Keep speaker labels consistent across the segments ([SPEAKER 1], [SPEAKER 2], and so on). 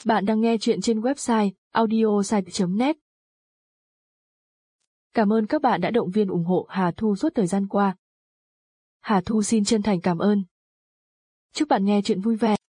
[SPEAKER 1] Bạn đang nghe chuyện trên website audiosite.net. Cảm ơn các bạn đã động viên ủng hộ Hà Thu suốt thời gian qua. Hà Thu xin chân thành cảm ơn. Chúc bạn nghe chuyện vui vẻ.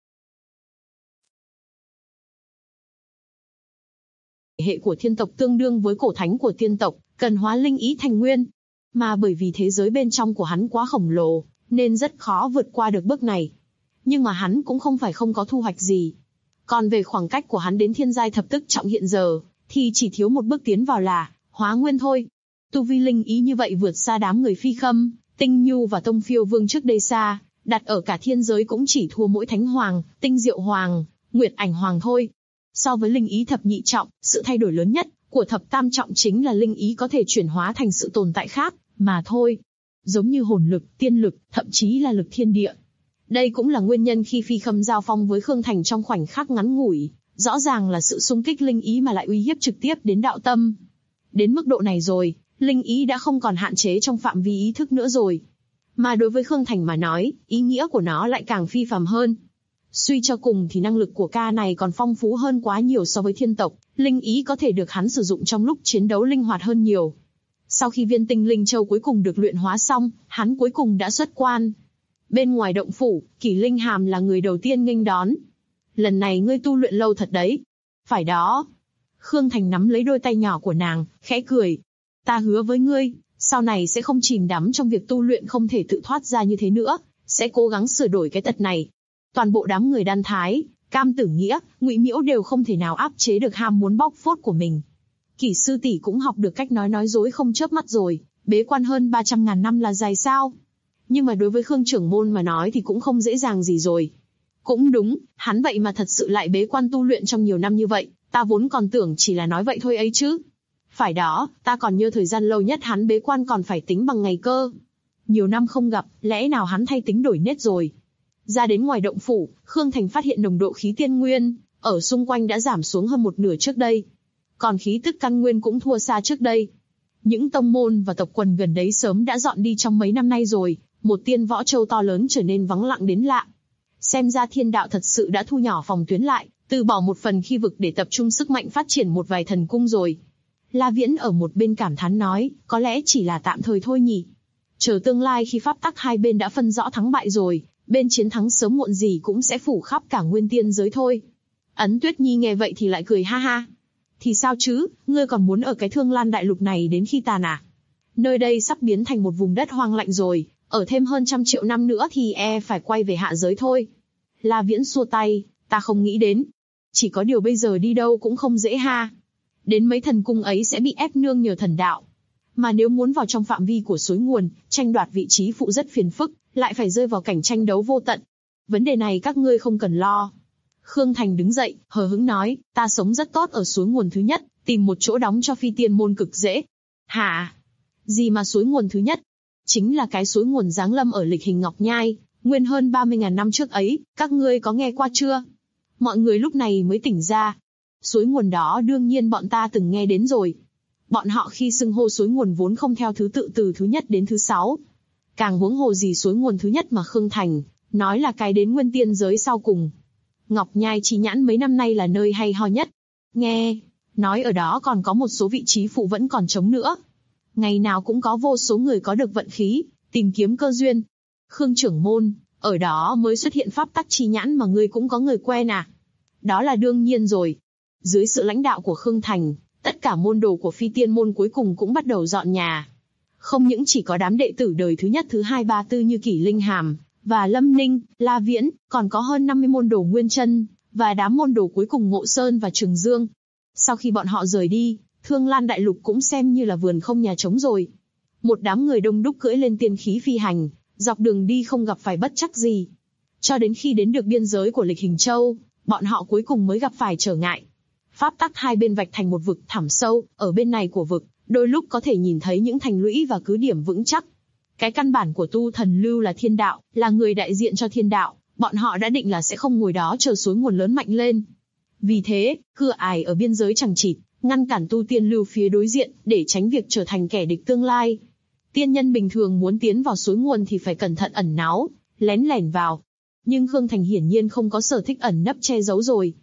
[SPEAKER 2] Hệ của thiên tộc tương đương với cổ thánh của tiên tộc, cần hóa linh ý thành nguyên. Mà bởi vì thế giới bên trong của hắn quá khổng lồ, nên rất khó vượt qua được bước này. Nhưng mà hắn cũng không phải không có thu hoạch gì. Còn về khoảng cách của hắn đến thiên giai thập tức trọng hiện giờ, thì chỉ thiếu một bước tiến vào là hóa nguyên thôi. Tu vi linh ý như vậy vượt xa đám người Phi Khâm, Tinh Nhu và Tông Phiêu Vương trước đây xa, đặt ở cả thiên giới cũng chỉ thua mỗi Thánh Hoàng, Tinh Diệu Hoàng, Nguyệt Ảnh Hoàng thôi. So với linh ý thập nhị trọng, sự thay đổi lớn nhất của thập tam trọng chính là linh ý có thể chuyển hóa thành sự tồn tại khác, mà thôi. Giống như hồn lực, tiên lực, thậm chí là lực thiên địa. Đây cũng là nguyên nhân khi Phi Khâm giao phong với Khương Thành trong khoảnh khắc ngắn ngủi, rõ ràng là sự xung kích linh ý mà lại uy hiếp trực tiếp đến đạo tâm. Đến mức độ này rồi, linh ý đã không còn hạn chế trong phạm vi ý thức nữa rồi. Mà đối với Khương Thành mà nói, ý nghĩa của nó lại càng phi phàm hơn. Suy cho cùng thì năng lực của ca này còn phong phú hơn quá nhiều so với thiên tộc, linh ý có thể được hắn sử dụng trong lúc chiến đấu linh hoạt hơn nhiều. Sau khi viên tinh linh châu cuối cùng được luyện hóa xong, hắn cuối cùng đã xuất quan. Bên ngoài động phủ, Kỷ Linh Hàm là người đầu tiên nghênh đón. Lần này ngươi tu luyện lâu thật đấy. Phải đó. Khương Thành nắm lấy đôi tay nhỏ của nàng, khẽ cười. Ta hứa với ngươi, sau này sẽ không chìm đắm trong việc tu luyện không thể tự thoát ra như thế nữa, sẽ cố gắng sửa đổi cái tật này. Toàn bộ đám người Đan Thái, Cam Tử Nghĩa, Ngụy Miễu đều không thể nào áp chế được ham muốn bóc phốt của mình. Kỷ sư tỷ cũng học được cách nói dối không chớp mắt rồi, bế quan hơn 300.000 năm là dài sao? Nhưng mà đối với Khương trưởng môn mà nói thì cũng không dễ dàng gì rồi. Cũng đúng, hắn vậy mà thật sự lại bế quan tu luyện trong nhiều năm như vậy, ta vốn còn tưởng chỉ là nói vậy thôi ấy chứ. Phải đó, ta còn nhớ thời gian lâu nhất hắn bế quan còn phải tính bằng ngày cơ. Nhiều năm không gặp, lẽ nào hắn thay tính đổi nết rồi. Ra đến ngoài động phủ, Khương Thành phát hiện nồng độ khí tiên nguyên ở xung quanh đã giảm xuống hơn một nửa trước đây. Còn khí tức căn nguyên cũng thua xa trước đây. Những tông môn và tộc quần gần đấy sớm đã dọn đi trong mấy năm nay rồi, một tiên võ châu to lớn trở nên vắng lặng đến lạ. Xem ra thiên đạo thật sự đã thu nhỏ phòng tuyến lại, từ bỏ một phần khí vực để tập trung sức mạnh phát triển một vài thần cung rồi. La Viễn ở một bên cảm thán nói, có lẽ chỉ là tạm thời thôi nhỉ. Chờ tương lai khi pháp tắc hai bên đã phân rõ thắng bại rồi, bên chiến thắng sớm muộn gì cũng sẽ phủ khắp cả nguyên tiên giới thôi. Ấn Tuyết Nhi nghe vậy thì lại cười ha ha. Thì sao chứ, ngươi còn muốn ở cái Thương Lan đại lục này đến khi tàn à? Nơi đây sắp biến thành một vùng đất hoang lạnh rồi, ở thêm hơn 100 triệu năm nữa thì phải quay về hạ giới thôi. La Viễn xua tay, ta không nghĩ đến. Chỉ có điều bây giờ đi đâu cũng không dễ ha. Đến mấy thần cung ấy sẽ bị ép nương nhờ thần đạo. Mà nếu muốn vào trong phạm vi của suối nguồn, tranh đoạt vị trí phụ rất phiền phức, lại phải rơi vào cảnh tranh đấu vô tận. Vấn đề này các ngươi không cần lo. Khương Thành đứng dậy, hờ hững nói, ta sống rất tốt ở suối nguồn thứ nhất, tìm một chỗ đóng cho phi tiên môn cực dễ. Hả? Gì mà suối nguồn thứ nhất? Chính là cái suối nguồn giáng lâm ở lịch hình Ngọc Nhai, nguyên hơn 30.000 năm trước ấy, các ngươi có nghe qua chưa? Mọi người lúc này mới tỉnh ra. Suối nguồn đó đương nhiên bọn ta từng nghe đến rồi. Bọn họ khi xưng hô suối nguồn vốn không theo thứ tự từ thứ nhất đến thứ 6. Càng huống hồ gì suối nguồn thứ nhất mà Khương Thành nói là cái đến nguyên tiên giới sau cùng. Ngọc Nhai Chi Nhãn mấy năm nay là nơi hay ho nhất. Nghe nói ở đó còn có một số vị trí phụ vẫn còn trống nữa. Ngày nào cũng có vô số người có được vận khí, tìm kiếm cơ duyên. Khương trưởng môn, ở đó mới xuất hiện pháp tắc chi nhãn mà ngươi cũng có người quen à? Đó là đương nhiên rồi. Dưới sự lãnh đạo của Khương Thành, tất cả môn đồ của phi tiên môn cuối cùng cũng bắt đầu dọn nhà. Không những chỉ có đám đệ tử đời thứ nhất, thứ hai, ba, tư như Kỷ Linh Hàm và Lâm Ninh, La Viễn, còn có hơn 50 môn đồ Nguyên Chân và đám môn đồ cuối cùng Ngộ Sơn và Trường Dương. Sau khi bọn họ rời đi, Thương Lan đại lục cũng xem như là vườn không nhà trống rồi. Một đám người đông đúc cưỡi lên tiên khí phi hành, dọc đường đi không gặp phải bất trắc gì. Cho đến khi đến được biên giới của Lịch Hình Châu, bọn họ cuối cùng mới gặp phải trở ngại. Pháp tắc hai bên vạch thành một vực thẳm sâu, ở bên này của vực, đôi lúc có thể nhìn thấy những thành lũy và cứ điểm vững chắc. Cái căn bản của tu thần lưu là thiên đạo, là người đại diện cho thiên đạo, bọn họ đã định là sẽ không ngồi đó chờ suối nguồn lớn mạnh lên. Vì thế, cửa ải ở biên giới chằng chịt, ngăn cản tu tiên lưu phía đối diện, để tránh việc trở thành kẻ địch tương lai. Tiên nhân bình thường muốn tiến vào suối nguồn thì phải cẩn thận ẩn náu, lén lẻn vào. Nhưng Khương Thành hiển nhiên không có sở thích ẩn nấp che giấu rồi.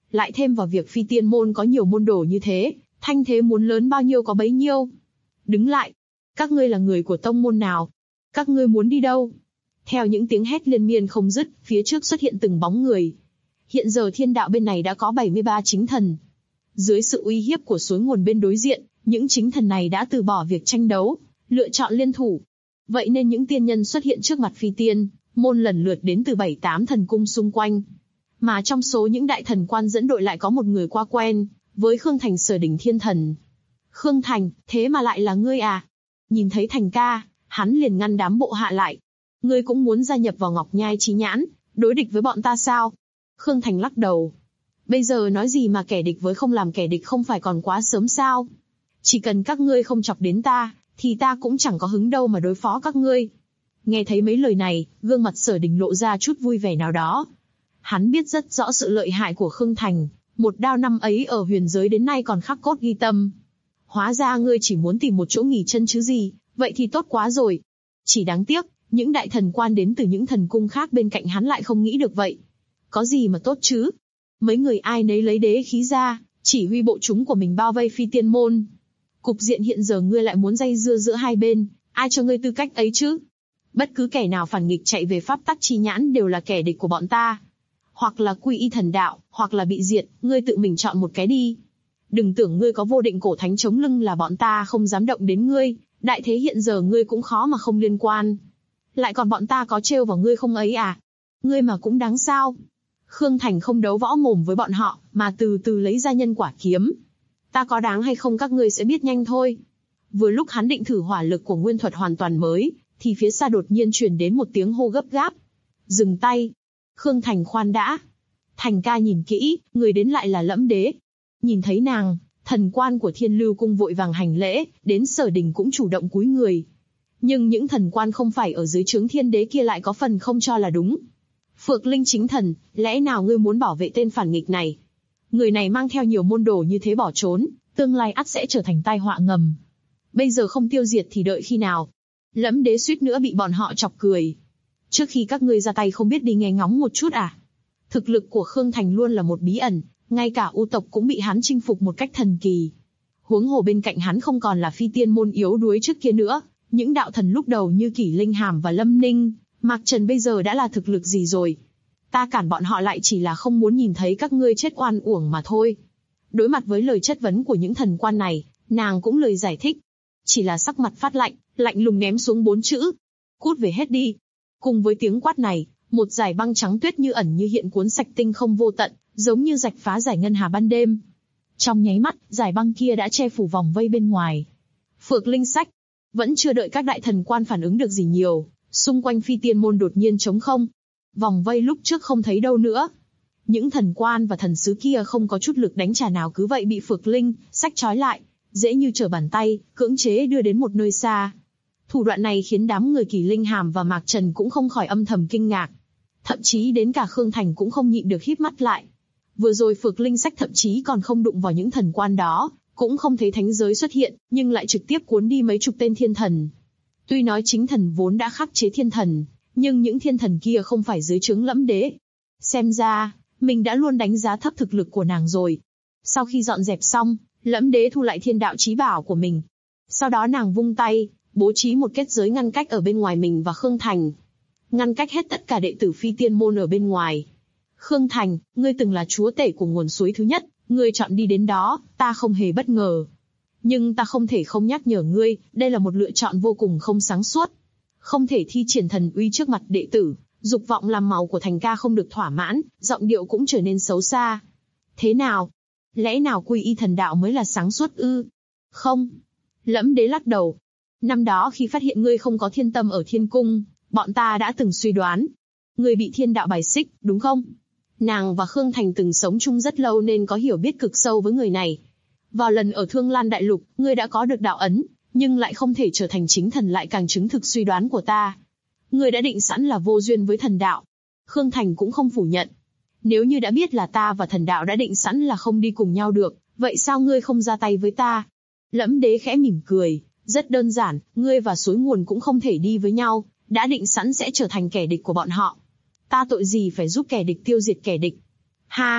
[SPEAKER 2] Lại thêm vào việc phi tiên môn có nhiều môn đồ như thế, thanh thế muốn lớn bao nhiêu có bấy nhiêu. Đứng lại! Các ngươi là người của tông môn nào? Các ngươi muốn đi đâu? Theo những tiếng hét liên miên không dứt, phía trước xuất hiện từng bóng người. Hiện giờ thiên đạo bên này đã có 73 chính thần. Dưới sự uy hiếp của suối nguồn bên đối diện, những chính thần này đã từ bỏ việc tranh đấu, lựa chọn liên thủ. Vậy nên những tiên nhân xuất hiện trước mặt phi tiên môn lần lượt đến từ 7-8 thần cung xung quanh. Mà trong số những đại thần quan dẫn đội lại có một người qua quen với Khương Thành, Sở Đỉnh Thiên Thần. Khương Thành, thế mà lại là ngươi à? Nhìn thấy Thành ca, hắn liền ngăn đám bộ hạ lại. Ngươi cũng muốn gia nhập vào Ngọc Nhai Chí Nhãn, đối địch với bọn ta sao? Khương Thành lắc đầu. Bây giờ nói gì mà kẻ địch với không làm kẻ địch, không phải còn quá sớm sao? Chỉ cần các ngươi không chọc đến ta, thì ta cũng chẳng có hứng đâu mà đối phó các ngươi. Nghe thấy mấy lời này, gương mặt Sở Đình lộ ra chút vui vẻ nào đó. Hắn biết rất rõ sự lợi hại của Khương Thành, một đao năm ấy ở huyền giới đến nay còn khắc cốt ghi tâm. Hóa ra ngươi chỉ muốn tìm một chỗ nghỉ chân chứ gì, vậy thì tốt quá rồi. Chỉ đáng tiếc, những đại thần quan đến từ những thần cung khác bên cạnh hắn lại không nghĩ được vậy. Có gì mà tốt chứ? Mấy người ai nấy lấy đế khí ra, chỉ huy bộ chúng của mình bao vây phi tiên môn. Cục diện hiện giờ ngươi lại muốn dây dưa giữa hai bên, ai cho ngươi tư cách ấy chứ? Bất cứ kẻ nào phản nghịch chạy về pháp tắc chi nhãn đều là kẻ địch của bọn ta. Hoặc là quy y thần đạo, hoặc là bị diệt, ngươi tự mình chọn một cái đi. Đừng tưởng ngươi có vô định cổ thánh chống lưng là bọn ta không dám động đến ngươi, đại thế hiện giờ ngươi cũng khó mà không liên quan. Lại còn bọn ta có trêu vào ngươi không ấy à? Ngươi mà cũng đáng sao? Khương Thành không đấu võ mồm với bọn họ, mà từ từ lấy ra nhân quả kiếm. Ta có đáng hay không các ngươi sẽ biết nhanh thôi. Vừa lúc hắn định thử hỏa lực của nguyên thuật hoàn toàn mới, thì phía xa đột nhiên truyền đến một tiếng hô gấp gáp. Dừng tay. Khương Thành khoan đã. Thành ca nhìn kỹ, người đến lại là Lẫm Đế. Nhìn thấy nàng, thần quan của Thiên Lưu Cung vội vàng hành lễ, đến Sở Đình cũng chủ động cúi người. Nhưng những thần quan không phải ở dưới trướng Thiên Đế kia lại có phần không cho là đúng. Phượng Linh chính thần, lẽ nào ngươi muốn bảo vệ tên phản nghịch này? Người này mang theo nhiều môn đồ như thế bỏ trốn, tương lai ắt sẽ trở thành tai họa ngầm. Bây giờ không tiêu diệt thì đợi khi nào? Lẫm Đế suýt nữa bị bọn họ chọc cười. Trước khi các ngươi ra tay không biết đi nghe ngóng một chút à? Thực lực của Khương Thành luôn là một bí ẩn, ngay cả U tộc cũng bị hắn chinh phục một cách thần kỳ. Huống hồ bên cạnh hắn không còn là phi tiên môn yếu đuối trước kia nữa, những đạo thần lúc đầu như Kỷ Linh Hàm và Lâm Ninh, Mạc Trần bây giờ đã là thực lực gì rồi? Ta cản bọn họ lại chỉ là không muốn nhìn thấy các ngươi chết oan uổng mà thôi. Đối mặt với lời chất vấn của những thần quan này, nàng cũng lời giải thích. Chỉ là sắc mặt phát lạnh, lạnh lùng ném xuống 4 chữ. Cút về hết đi. Cùng với tiếng quát này, một dải băng trắng tuyết như ẩn như hiện cuốn sạch tinh không vô tận, giống như rạch phá dải ngân hà ban đêm. Trong nháy mắt, dải băng kia đã che phủ vòng vây bên ngoài. Phượng Linh sách. Vẫn chưa đợi các đại thần quan phản ứng được gì nhiều, xung quanh phi tiên môn đột nhiên trống không. Vòng vây lúc trước không thấy đâu nữa. Những thần quan và thần sứ kia không có chút lực đánh trả nào cứ vậy bị Phượng Linh sách trói lại, dễ như trở bàn tay, cưỡng chế đưa đến một nơi xa. Thủ đoạn này khiến đám người Kỷ Linh Hàm và Mạc Trần cũng không khỏi âm thầm kinh ngạc. Thậm chí đến cả Khương Thành cũng không nhịn được híp mắt lại. Vừa rồi Phượng Linh sách thậm chí còn không đụng vào những thần quan đó, cũng không thấy thánh giới xuất hiện, nhưng lại trực tiếp cuốn đi mấy chục tên thiên thần. Tuy nói chính thần vốn đã khắc chế thiên thần, nhưng những thiên thần kia không phải dưới trướng Lẫm Đế. Xem ra, mình đã luôn đánh giá thấp thực lực của nàng rồi. Sau khi dọn dẹp xong, Lẫm Đế thu lại thiên đạo chí bảo của mình. Sau đó nàng vung tay, bố trí một kết giới ngăn cách ở bên ngoài mình và Khương Thành. Ngăn cách hết tất cả đệ tử phi tiên môn ở bên ngoài. Khương Thành, ngươi từng là chúa tể của nguồn suối thứ nhất, ngươi chọn đi đến đó, ta không hề bất ngờ. Nhưng ta không thể không nhắc nhở ngươi, đây là một lựa chọn vô cùng không sáng suốt. Không thể thi triển thần uy trước mặt đệ tử, dục vọng làm màu của Thành ca không được thỏa mãn, giọng điệu cũng trở nên xấu xa. Thế nào? Lẽ nào quy y thần đạo mới là sáng suốt ư? Không. Lẫm Đế lắc đầu. Năm đó khi phát hiện ngươi không có thiên tâm ở thiên cung, bọn ta đã từng suy đoán. Ngươi bị thiên đạo bài xích, đúng không? Nàng và Khương Thành từng sống chung rất lâu nên có hiểu biết cực sâu với người này. Vào lần ở Thương Lan Đại Lục, ngươi đã có được đạo ấn, nhưng lại không thể trở thành chính thần lại càng chứng thực suy đoán của ta. Ngươi đã định sẵn là vô duyên với thần đạo. Khương Thành cũng không phủ nhận. Nếu như đã biết là ta và thần đạo đã định sẵn là không đi cùng nhau được, vậy sao ngươi không ra tay với ta? Lẫm Đế khẽ mỉm cười, rất đơn giản, ngươi và suối nguồn cũng không thể đi với nhau, đã định sẵn sẽ trở thành kẻ địch của bọn họ. Ta tội gì phải giúp kẻ địch tiêu diệt kẻ địch? Ha!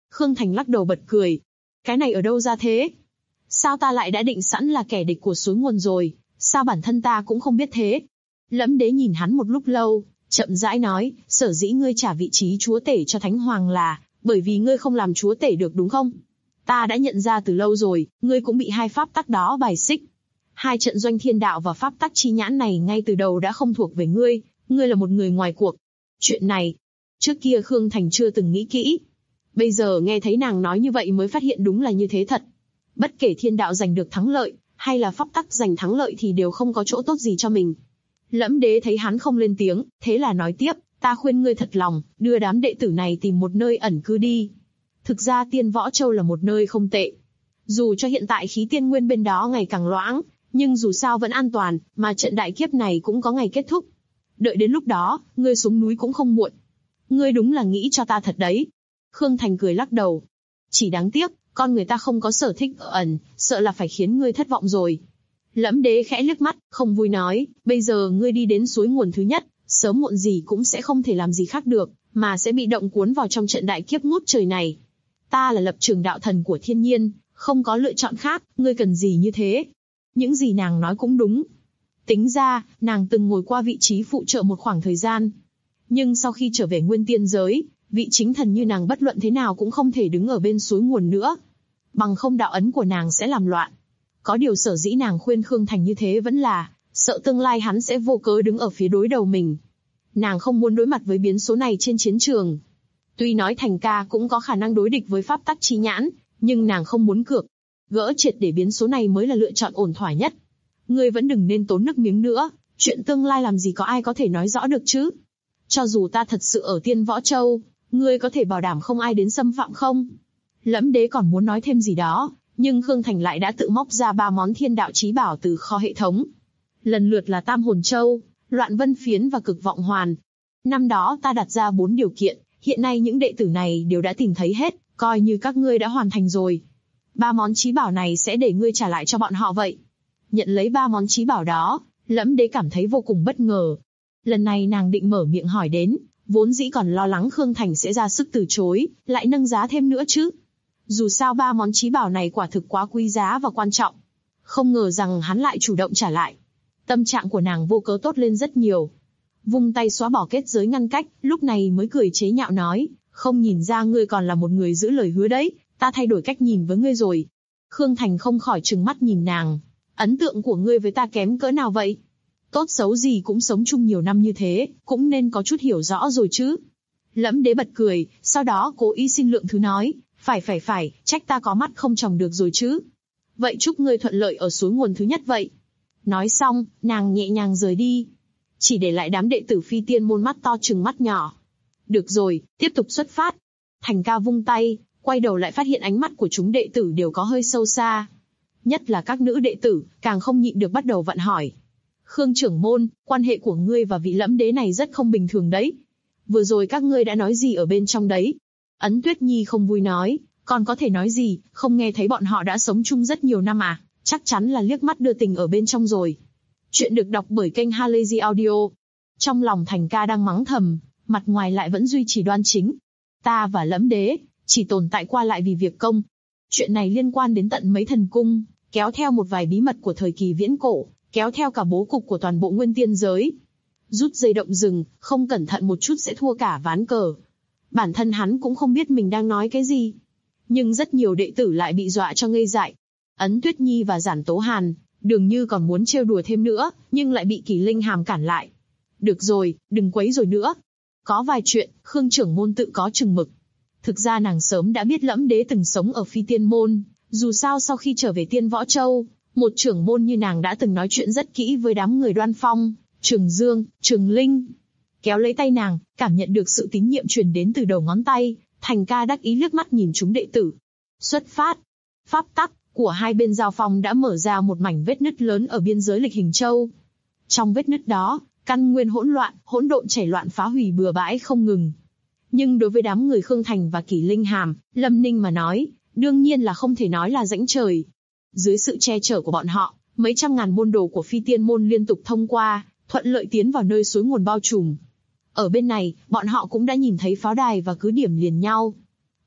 [SPEAKER 2] Khương Thành lắc đầu bật cười. Cái này ở đâu ra thế? Sao ta lại đã định sẵn là kẻ địch của suối nguồn rồi, sao bản thân ta cũng không biết thế? Lẫm Đế nhìn hắn một lúc lâu, chậm rãi nói, sở dĩ ngươi trả vị trí chúa tể cho Thánh Hoàng là, bởi vì ngươi không làm chúa tể được đúng không? Ta đã nhận ra từ lâu rồi, ngươi cũng bị hai pháp tắc đó bài xích. Hai trận doanh thiên đạo và pháp tắc chi nhãn này ngay từ đầu đã không thuộc về ngươi là một người ngoài cuộc. Chuyện này, trước kia Khương Thành chưa từng nghĩ kỹ. Bây giờ nghe thấy nàng nói như vậy mới phát hiện đúng là như thế thật. Bất kể thiên đạo giành được thắng lợi, hay là pháp tắc giành thắng lợi thì đều không có chỗ tốt gì cho mình. Lẫm Đế thấy hắn không lên tiếng, thế là nói tiếp, ta khuyên ngươi thật lòng, đưa đám đệ tử này tìm một nơi ẩn cư đi. Thực ra Tiên Võ Châu là một nơi không tệ. Dù cho hiện tại khí tiên nguyên bên đó ngày càng loãng, nhưng dù sao vẫn an toàn, mà trận đại kiếp này cũng có ngày kết thúc. Đợi đến lúc đó, ngươi xuống núi cũng không muộn. Ngươi đúng là nghĩ cho ta thật đấy. Khương Thành cười lắc đầu. Chỉ đáng tiếc, con người ta không có sở thích ở ẩn, sợ là phải khiến ngươi thất vọng rồi. Lẫm Đế khẽ liếc mắt, không vui nói, bây giờ ngươi đi đến suối nguồn thứ nhất, sớm muộn gì cũng sẽ không thể làm gì khác được, mà sẽ bị động cuốn vào trong trận đại kiếp ngút trời này. Ta là lập trường đạo thần của thiên nhiên, không có lựa chọn khác, ngươi cần gì như thế? Những gì nàng nói cũng đúng. Tính ra, nàng từng ngồi qua vị trí phụ trợ một khoảng thời gian. Nhưng sau khi trở về nguyên tiên giới, vị chính thần như nàng bất luận thế nào cũng không thể đứng ở bên suối nguồn nữa. Bằng không đạo ấn của nàng sẽ làm loạn. Có điều sở dĩ nàng khuyên Khương Thành như thế vẫn là, sợ tương lai hắn sẽ vô cớ đứng ở phía đối đầu mình. Nàng không muốn đối mặt với biến số này trên chiến trường. Tuy nói Thành ca cũng có khả năng đối địch với pháp tắc chi nhãn, nhưng nàng không muốn cược. Gỡ triệt để biến số này mới là lựa chọn ổn thỏa nhất. Ngươi vẫn đừng nên tốn nước miếng nữa, chuyện tương lai làm gì có ai có thể nói rõ được chứ. Cho dù ta thật sự ở Tiên Võ Châu, ngươi có thể bảo đảm không ai đến xâm phạm không? Lẫm Đế còn muốn nói thêm gì đó, nhưng Khương Thành lại đã tự móc ra 3 món thiên đạo chí bảo từ kho hệ thống. Lần lượt là Tam Hồn Châu, Loạn Vân Phiến và Cực Vọng Hoàn. Năm đó ta đặt ra 4 điều kiện, hiện nay những đệ tử này đều đã tìm thấy hết, coi như các ngươi đã hoàn thành rồi. 3 món chí bảo này sẽ để ngươi trả lại cho bọn họ vậy. Nhận lấy 3 món chí bảo đó, Lẫm Đế cảm thấy vô cùng bất ngờ. Lần này nàng định mở miệng hỏi đến, vốn dĩ còn lo lắng Khương Thành sẽ ra sức từ chối, lại nâng giá thêm nữa chứ. Dù sao 3 món chí bảo này quả thực quá quý giá và quan trọng. Không ngờ rằng hắn lại chủ động trả lại. Tâm trạng của nàng vô cớ tốt lên rất nhiều. Vung tay xóa bỏ kết giới ngăn cách, lúc này mới cười chế nhạo nói, không nhìn ra ngươi còn là một người giữ lời hứa đấy, ta thay đổi cách nhìn với ngươi rồi. Khương Thành không khỏi trừng mắt nhìn nàng. Ấn tượng của ngươi với ta kém cỡ nào vậy? Tốt xấu gì cũng sống chung nhiều năm như thế, cũng nên có chút hiểu rõ rồi chứ. Lẫm Đế bật cười, sau đó cố ý xin lượng thứ nói, phải, trách ta có mắt không tròng được rồi chứ. Vậy chúc ngươi thuận lợi ở suối nguồn thứ nhất vậy. Nói xong, nàng nhẹ nhàng rời đi. Chỉ để lại đám đệ tử phi tiên môn mắt to trừng mắt nhỏ. Được rồi, tiếp tục xuất phát. Thành ca vung tay, quay đầu lại phát hiện ánh mắt của chúng đệ tử đều có hơi sâu xa. Nhất là các nữ đệ tử, càng không nhịn được bắt đầu vặn hỏi. Khương trưởng môn, quan hệ của ngươi và vị Lẫm Đế này rất không bình thường đấy. Vừa rồi các ngươi đã nói gì ở bên trong đấy? Ấn Tuyết Nhi không vui nói, còn có thể nói gì, không nghe thấy bọn họ đã sống chung rất nhiều năm à, chắc chắn là liếc mắt đưa tình ở bên trong rồi. Chuyện được đọc bởi kênh Halazy Audio. Trong lòng Thành ca đang mắng thầm, mặt ngoài lại vẫn duy trì đoan chính. Ta và Lẫm Đế, chỉ tồn tại qua lại vì việc công. Chuyện này liên quan đến tận mấy thần cung, kéo theo một vài bí mật của thời kỳ viễn cổ, kéo theo cả bố cục của toàn bộ nguyên tiên giới. Rút dây động rừng, không cẩn thận một chút sẽ thua cả ván cờ. Bản thân hắn cũng không biết mình đang nói cái gì. Nhưng rất nhiều đệ tử lại bị dọa cho ngây dại. Ấn Tuyết Nhi và Giản Tố Hàn, dường như còn muốn trêu đùa thêm nữa, nhưng lại bị Kỳ Linh Hàm cản lại. Được rồi, đừng quấy rồi nữa. Có vài chuyện, Khương trưởng môn tự có chừng mực. Thực ra nàng sớm đã biết Lẫm Đế từng sống ở Phi Tiên Môn, dù sao sau khi trở về Tiên Võ Châu, một trưởng môn như nàng đã từng nói chuyện rất kỹ với đám người Đoan Phong, Trường Dương, Trường Linh. Kéo lấy tay nàng, cảm nhận được sự tín nhiệm truyền đến từ đầu ngón tay, Thành ca đắc ý liếc mắt nhìn chúng đệ tử. Xuất phát. Pháp tắc của hai bên giao phong đã mở ra một mảnh vết nứt lớn ở biên giới Lịch Hình Châu. Trong vết nứt đó, căn nguyên hỗn loạn, hỗn độn chảy loạn phá hủy bừa bãi không ngừng. Nhưng đối với đám người Khương Thành và Kỳ Linh Hàm, Lâm Ninh mà nói, đương nhiên là không thể nói là rãnh trời. Dưới sự che chở của bọn họ, mấy trăm ngàn môn đồ của Phi Tiên Môn liên tục thông qua, thuận lợi tiến vào nơi suối nguồn bao trùm. Ở bên này, bọn họ cũng đã nhìn thấy pháo đài và cứ điểm liền nhau.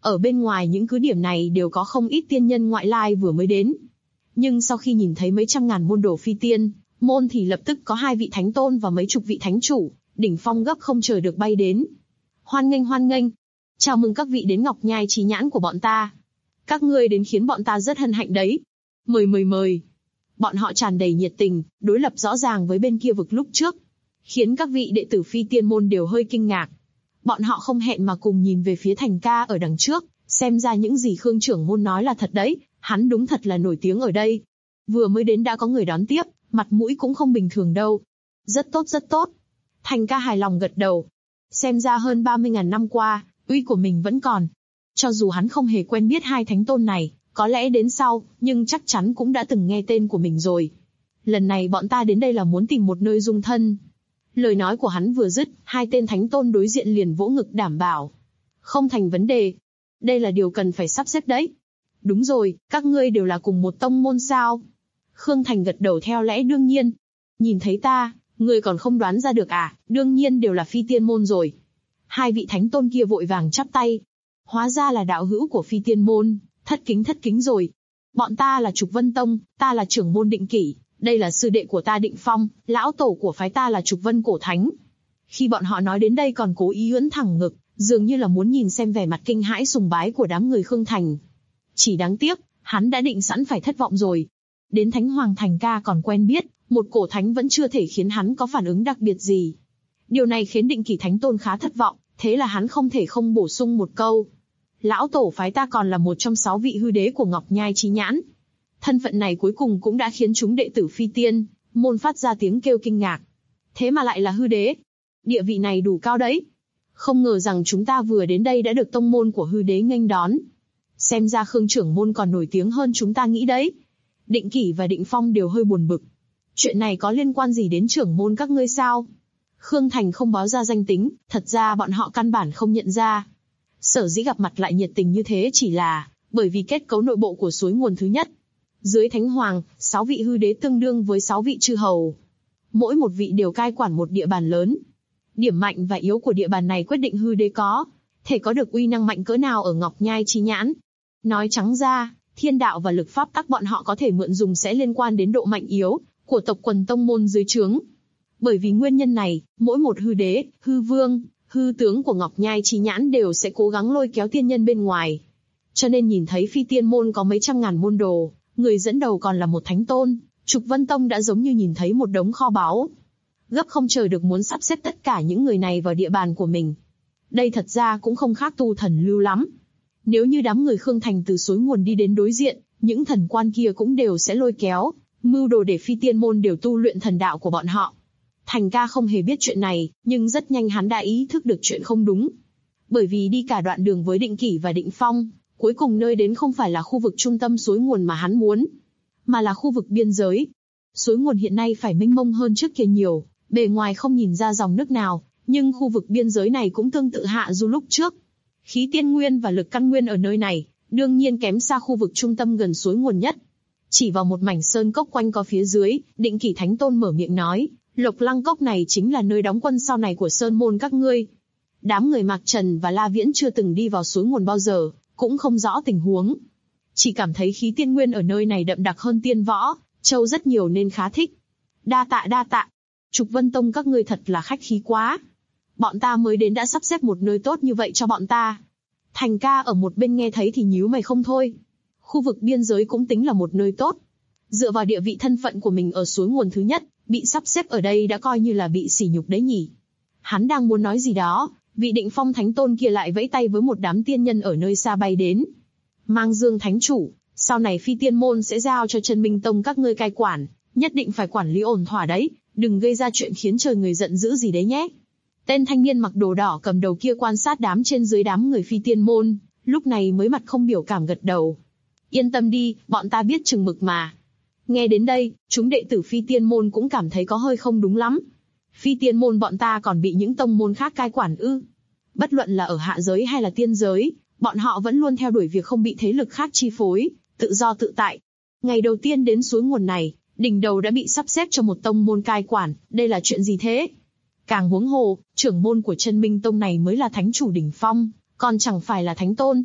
[SPEAKER 2] Ở bên ngoài những cứ điểm này đều có không ít tiên nhân ngoại lai vừa mới đến. Nhưng sau khi nhìn thấy mấy trăm ngàn môn đồ phi tiên môn thì lập tức có 2 vị thánh tôn và mấy chục vị thánh chủ, đỉnh phong gấp không chờ được bay đến. Hoan nghênh. Chào mừng các vị đến Ngọc Nhai Chí Nhãn của bọn ta. Các ngươi đến khiến bọn ta rất hân hạnh đấy. Mời. Bọn họ tràn đầy nhiệt tình, đối lập rõ ràng với bên kia vực lúc trước, khiến các vị đệ tử phi tiên môn đều hơi kinh ngạc. Bọn họ không hẹn mà cùng nhìn về phía Thành Ca ở đằng trước, xem ra những gì Khương trưởng môn nói là thật đấy, hắn đúng thật là nổi tiếng ở đây. Vừa mới đến đã có người đón tiếp, mặt mũi cũng không bình thường đâu. Rất tốt. Thành Ca hài lòng gật đầu. Xem ra hơn 30.000 năm qua, uy của mình vẫn còn. Cho dù hắn không hề quen biết 2 thánh tôn này, có lẽ đến sau, nhưng chắc chắn cũng đã từng nghe tên của mình rồi. Lần này bọn ta đến đây là muốn tìm một nơi dung thân. Lời nói của hắn vừa dứt, 2 tên thánh tôn đối diện liền vỗ ngực đảm bảo. Không thành vấn đề. Đây là điều cần phải sắp xếp đấy. Đúng rồi, các ngươi đều là cùng một tông môn sao? Khương Thành gật đầu theo lẽ đương nhiên. Nhìn thấy ta, ngươi còn không đoán ra được à? Đương nhiên đều là phi tiên môn rồi. 2 vị thánh tôn kia vội vàng chắp tay. Hóa ra là đạo hữu của phi tiên môn, thất kính rồi. Bọn ta là Trục Vân Tông, ta là trưởng môn Định Kỷ, đây là sư đệ của ta Định Phong, lão tổ của phái ta là Trục Vân Cổ Thánh. Khi bọn họ nói đến đây còn cố ý ưỡn thẳng ngực, dường như là muốn nhìn xem vẻ mặt kinh hãi sùng bái của đám người Khương Thành. Chỉ đáng tiếc, hắn đã định sẵn phải thất vọng rồi. Đến Thánh Hoàng Thành Ca còn quen biết, một cổ thánh vẫn chưa thể khiến hắn có phản ứng đặc biệt gì. Điều này khiến Định Kỷ Thánh Tôn khá thất vọng, thế là hắn không thể không bổ sung một câu. Lão tổ phái ta còn là một trong 6 vị hư đế của Ngọc Nhai Chí Nhãn. Thân phận này cuối cùng cũng đã khiến chúng đệ tử phi tiên môn phát ra tiếng kêu kinh ngạc. Thế mà lại là hư đế. Địa vị này đủ cao đấy. Không ngờ rằng chúng ta vừa đến đây đã được tông môn của hư đế nghênh đón. Xem ra Khương trưởng môn còn nổi tiếng hơn chúng ta nghĩ đấy. Định Kỷ và Định Phong đều hơi buồn bực. Chuyện này có liên quan gì đến trưởng môn các ngươi sao? Khương Thành không báo ra danh tính, thật ra bọn họ căn bản không nhận ra. Sở dĩ gặp mặt lại nhiệt tình như thế chỉ là bởi vì kết cấu nội bộ của suối nguồn thứ nhất. Dưới Thánh Hoàng, 6 vị hư đế tương đương với 6 vị chư hầu. Mỗi một vị đều cai quản một địa bàn lớn. Điểm mạnh và yếu của địa bàn này quyết định hư đế có thể có được uy năng mạnh cỡ nào ở Ngọc Nhai Chí Nhãn. Nói trắng ra, thiên đạo và lực pháp tắc bọn họ có thể mượn dùng sẽ liên quan đến độ mạnh yếu của tộc quần tông môn dưới trướng. Bởi vì nguyên nhân này, mỗi một hư đế, hư vương, hư tướng của Ngọc Nhai Chí Nhãn đều sẽ cố gắng lôi kéo tiên nhân bên ngoài. Cho nên nhìn thấy phi tiên môn có mấy trăm ngàn môn đồ, người dẫn đầu còn là một thánh tôn, Trục Vân Tông đã giống như nhìn thấy một đống kho báu. Gấp không chờ được muốn sắp xếp tất cả những người này vào địa bàn của mình. Đây thật ra cũng không khác tu thần lưu lắm. Nếu như đám người Khương Thành từ suối nguồn đi đến đối diện, những thần quan kia cũng đều sẽ lôi kéo, mưu đồ để phi tiên môn đều tu luyện thần đạo của bọn họ. Thành Ca không hề biết chuyện này, nhưng rất nhanh hắn đã ý thức được chuyện không đúng. Bởi vì đi cả đoạn đường với Định Kỷ và Định Phong, cuối cùng nơi đến không phải là khu vực trung tâm suối nguồn mà hắn muốn, mà là khu vực biên giới. Suối nguồn hiện nay phải mênh mông hơn trước kia nhiều, bề ngoài không nhìn ra dòng nước nào, nhưng khu vực biên giới này cũng tương tự hạ du lúc trước. Khí tiên nguyên và lực căn nguyên ở nơi này, đương nhiên kém xa khu vực trung tâm gần suối nguồn nhất. Chỉ vào một mảnh sơn cốc quanh co phía dưới, Định Kỷ Thánh Tôn mở miệng nói, Lộc Lăng Cốc này chính là nơi đóng quân sau này của sơn môn các ngươi. Đám người Mạc Trần và La Viễn chưa từng đi vào suối nguồn bao giờ, cũng không rõ tình huống. Chỉ cảm thấy khí tiên nguyên ở nơi này đậm đặc hơn Tiên Võ Châu rất nhiều nên khá thích. Đa tạ. Trục Vân Tông các ngươi thật là khách khí quá. Bọn ta mới đến đã sắp xếp một nơi tốt như vậy cho bọn ta. Thành Ca ở một bên nghe thấy thì nhíu mày không thôi. Khu vực biên giới cũng tính là một nơi tốt. Dựa vào địa vị thân phận của mình ở suối nguồn thứ nhất, bị sắp xếp ở đây đã coi như là bị sỉ nhục đấy nhỉ. Hắn đang muốn nói gì đó, vị Định Phong Thánh Tôn kia lại vẫy tay với một đám tiên nhân ở nơi xa bay đến. Mang Dương Thánh Chủ, sau này phi tiên môn sẽ giao cho Chân Minh Tông các ngươi cai quản, nhất định phải quản lý ổn thỏa đấy, đừng gây ra chuyện khiến trời người giận dữ gì đấy nhé. Tên thanh niên mặc đồ đỏ cầm đầu kia quan sát đám trên dưới đám người phi tiên môn, lúc này mới mặt không biểu cảm gật đầu. Yên tâm đi, bọn ta biết chừng mực mà. Nghe đến đây, chúng đệ tử phi tiên môn cũng cảm thấy có hơi không đúng lắm. Phi tiên môn bọn ta còn bị những tông môn khác cai quản ư? Bất luận là ở hạ giới hay là tiên giới, bọn họ vẫn luôn theo đuổi việc không bị thế lực khác chi phối, tự do tự tại. Ngày đầu tiên đến suối nguồn này, đỉnh đầu đã bị sắp xếp cho một tông môn cai quản, đây là chuyện gì thế? Càng huống hồ, trưởng môn của Chân Minh Tông này mới là thánh chủ đỉnh phong, còn chẳng phải là thánh tôn.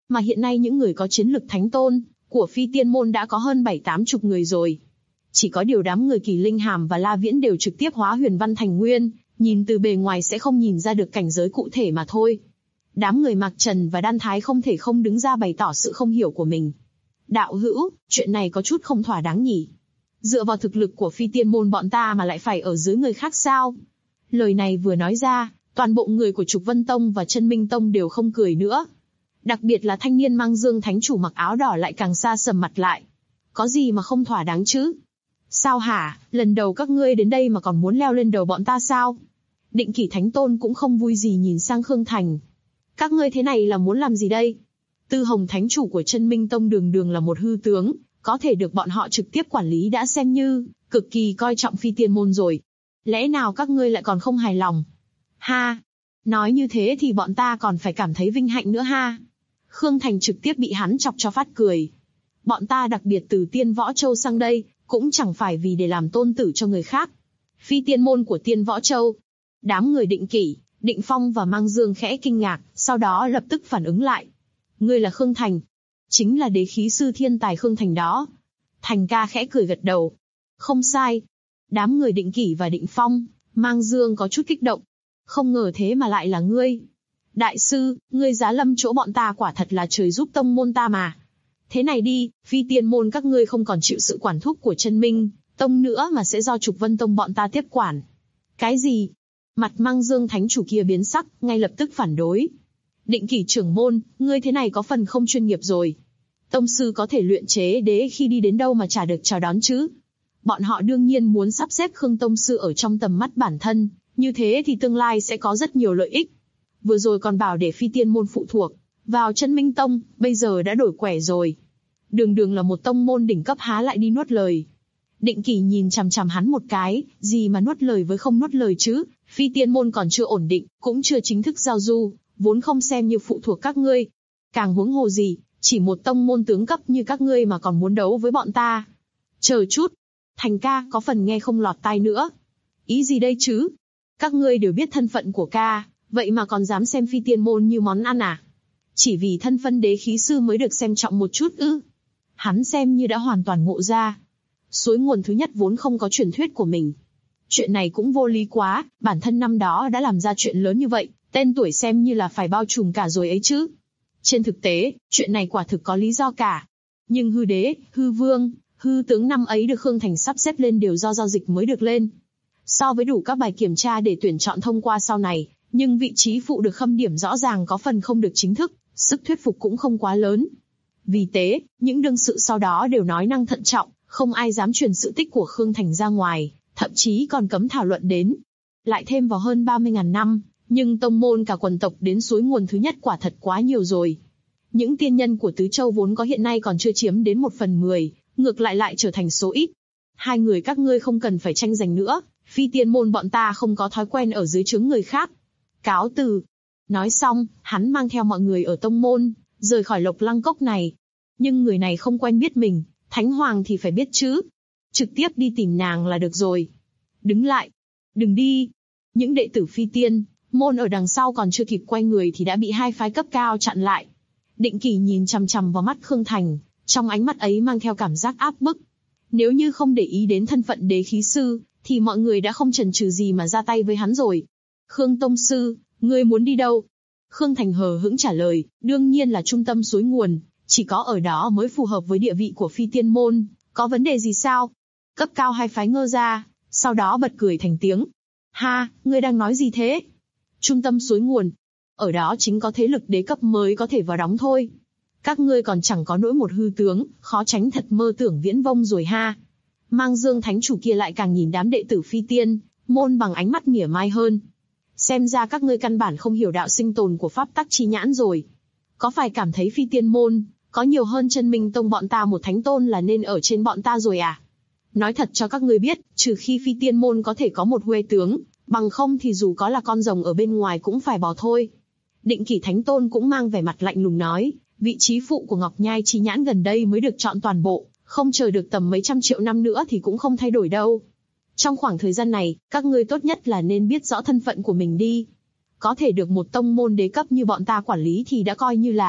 [SPEAKER 2] Mà hiện nay những người có chiến lực thánh tôn của Phi Tiên môn đã có hơn 7-80 người rồi. Chỉ có điều đám người Kỳ Linh Hàm và La Viễn đều trực tiếp hóa huyền văn thành nguyên, nhìn từ bề ngoài sẽ không nhìn ra được cảnh giới cụ thể mà thôi. Đám người Mạc Trần và Đan Thái không thể không đứng ra bày tỏ sự không hiểu của mình. Đạo hữu, chuyện này có chút không thỏa đáng nhỉ? Dựa vào thực lực của Phi Tiên môn bọn ta mà lại phải ở dưới người khác sao? Lời này vừa nói ra, toàn bộ người của Trục Vân Tông và Chân Minh Tông đều không cười nữa. Đặc biệt là thanh niên mang dương thánh chủ mặc áo đỏ lại càng xa sầm mặt lại. Có gì mà không thỏa đáng chứ? Sao hả, lần đầu các ngươi đến đây mà còn muốn leo lên đầu bọn ta sao? Định Kỷ Thánh Tôn cũng không vui gì nhìn sang Khương Thành. Các ngươi thế này là muốn làm gì đây? Tư Hồng Thánh chủ của Chân Minh Tông đường đường là một hư tướng, có thể được bọn họ trực tiếp quản lý đã xem như cực kỳ coi trọng Phi Tiên môn rồi. Lẽ nào các ngươi lại còn không hài lòng? Ha! Nói như thế thì bọn ta còn phải cảm thấy vinh hạnh nữa ha! Khương Thành trực tiếp bị hắn chọc cho phát cười. Bọn ta đặc biệt từ Tiên Võ Châu sang đây, cũng chẳng phải vì để làm tôn tử cho người khác. Phi Tiên môn của Tiên Võ Châu. Đám người Định Kỷ, Định Phong và Mang Dương khẽ kinh ngạc, sau đó lập tức phản ứng lại. Ngươi là Khương Thành. Chính là đế khí sư thiên tài Khương Thành đó. Thành ca khẽ cười gật đầu. Không sai. Đám người Định Kỷ và Định Phong, Mang Dương có chút kích động. Không ngờ thế mà lại là ngươi. Đại sư, ngươi giá lâm chỗ bọn ta quả thật là trời giúp tông môn ta mà. Thế này đi, Phi Tiên môn các ngươi không còn chịu sự quản thúc của Chân Minh Tông nữa mà sẽ do Trục Vân Tông bọn ta tiếp quản. Cái gì? Mặt Mang Dương thánh chủ kia biến sắc, ngay lập tức phản đối. Định Kỷ trưởng môn, ngươi thế này có phần không chuyên nghiệp rồi. Tông sư có thể luyện chế đế khi đi đến đâu mà chả được chào đón chứ. Bọn họ đương nhiên muốn sắp xếp Khương tông sư ở trong tầm mắt bản thân, như thế thì tương lai sẽ có rất nhiều lợi ích. Vừa rồi còn bảo để Phi Tiên môn phụ thuộc vào Chân Minh Tông, bây giờ đã đổi quẻ rồi. Đường đường là một tông môn đỉnh cấp há lại đi nuốt lời. Định Kỷ nhìn chằm chằm hắn một cái, gì mà nuốt lời với không nuốt lời chứ, Phi Tiên môn còn chưa ổn định, cũng chưa chính thức giao du, vốn không xem như phụ thuộc các ngươi. Càng huống hồ gì, chỉ một tông môn tướng cấp như các ngươi mà còn muốn đấu với bọn ta. Chờ chút, Thành ca có phần nghe không lọt tai nữa. Ý gì đây chứ? Các ngươi đều biết thân phận của ca, vậy mà còn dám xem Phi Tiên môn như món ăn à? Chỉ vì thân phận đế khí sư mới được xem trọng một chút ư? Hắn xem như đã hoàn toàn ngộ ra. Suối nguồn thứ nhất vốn không có truyền thuyết của mình. Chuyện này cũng vô lý quá, bản thân năm đó đã làm ra chuyện lớn như vậy, tên tuổi xem như là phải bao trùm cả rồi ấy chứ. Trên thực tế, chuyện này quả thực có lý do cả. Nhưng hư đế, hư vương, hư tướng năm ấy được Khương Thành sắp xếp lên đều do giao dịch mới được lên. So với đủ các bài kiểm tra để tuyển chọn thông qua sau này, nhưng vị trí phụ được khâm điểm rõ ràng có phần không được chính thức, sức thuyết phục cũng không quá lớn. Vì thế, những đương sự sau đó đều nói năng thận trọng, không ai dám truyền sự tích của Khương Thành ra ngoài, thậm chí còn cấm thảo luận đến. Lại thêm vào hơn 30.000 năm, nhưng tông môn cả quần tộc đến suối nguồn thứ nhất quả thật quá nhiều rồi. Những tiên nhân của Tứ Châu vốn có hiện nay còn chưa chiếm đến 1/10, ngược lại trở thành số ít. Hai người các ngươi không cần phải tranh giành nữa, Phi Tiên môn bọn ta không có thói quen ở dưới trướng người khác. Cáo từ. Nói xong, hắn mang theo mọi người ở tông môn, rời khỏi Lộc Lăng Cốc này. Nhưng người này không quen biết mình, Thánh Hoàng thì phải biết chứ. Trực tiếp đi tìm nàng là được rồi. Đứng lại. Đừng đi. Những đệ tử Phi Tiên môn ở đằng sau còn chưa kịp quay người thì đã bị hai phái cấp cao chặn lại. Định Kỷ nhìn chằm chằm vào mắt Khương Thành, trong ánh mắt ấy mang theo cảm giác áp bức. Nếu như không để ý đến thân phận đế khí sư, thì mọi người đã không chần chừ gì mà ra tay với hắn rồi. Khương tông sư, ngươi muốn đi đâu? Khương Thành hờ hững trả lời, đương nhiên là trung tâm suối nguồn, chỉ có ở đó mới phù hợp với địa vị của Phi Tiên môn, có vấn đề gì sao? Cấp cao hai phái ngơ ra, sau đó bật cười thành tiếng. Ha, ngươi đang nói gì thế? Trung tâm suối nguồn, ở đó chính có thế lực đế cấp mới có thể vào đóng thôi. Các ngươi còn chẳng có nỗi một hư tướng, khó tránh thật mơ tưởng viễn vông rồi ha. Mang Dương thánh chủ kia lại càng nhìn đám đệ tử Phi Tiên môn bằng ánh mắt mỉa mai hơn. Xem ra các ngươi căn bản không hiểu đạo sinh tồn của pháp tắc chi nhãn rồi. Có phải cảm thấy Phi Tiên môn có nhiều hơn Chân Minh Tông bọn ta một thánh tôn là nên ở trên bọn ta rồi à? Nói thật cho các ngươi biết, trừ khi Phi Tiên môn có thể có một huê tướng, bằng không thì dù có là con rồng ở bên ngoài cũng phải bỏ thôi. Định Kỷ Thánh Tôn cũng mang vẻ mặt lạnh lùng nói, vị trí phụ của Ngọc Nhai chi nhãn gần đây mới được chọn toàn bộ, không chờ được tầm mấy trăm triệu năm nữa thì cũng không thay đổi đâu. Trong khoảng thời gian này, các ngươi tốt nhất là nên biết rõ thân phận của mình đi. Có thể được một tông môn đế cấp như bọn ta quản lý thì đã coi như là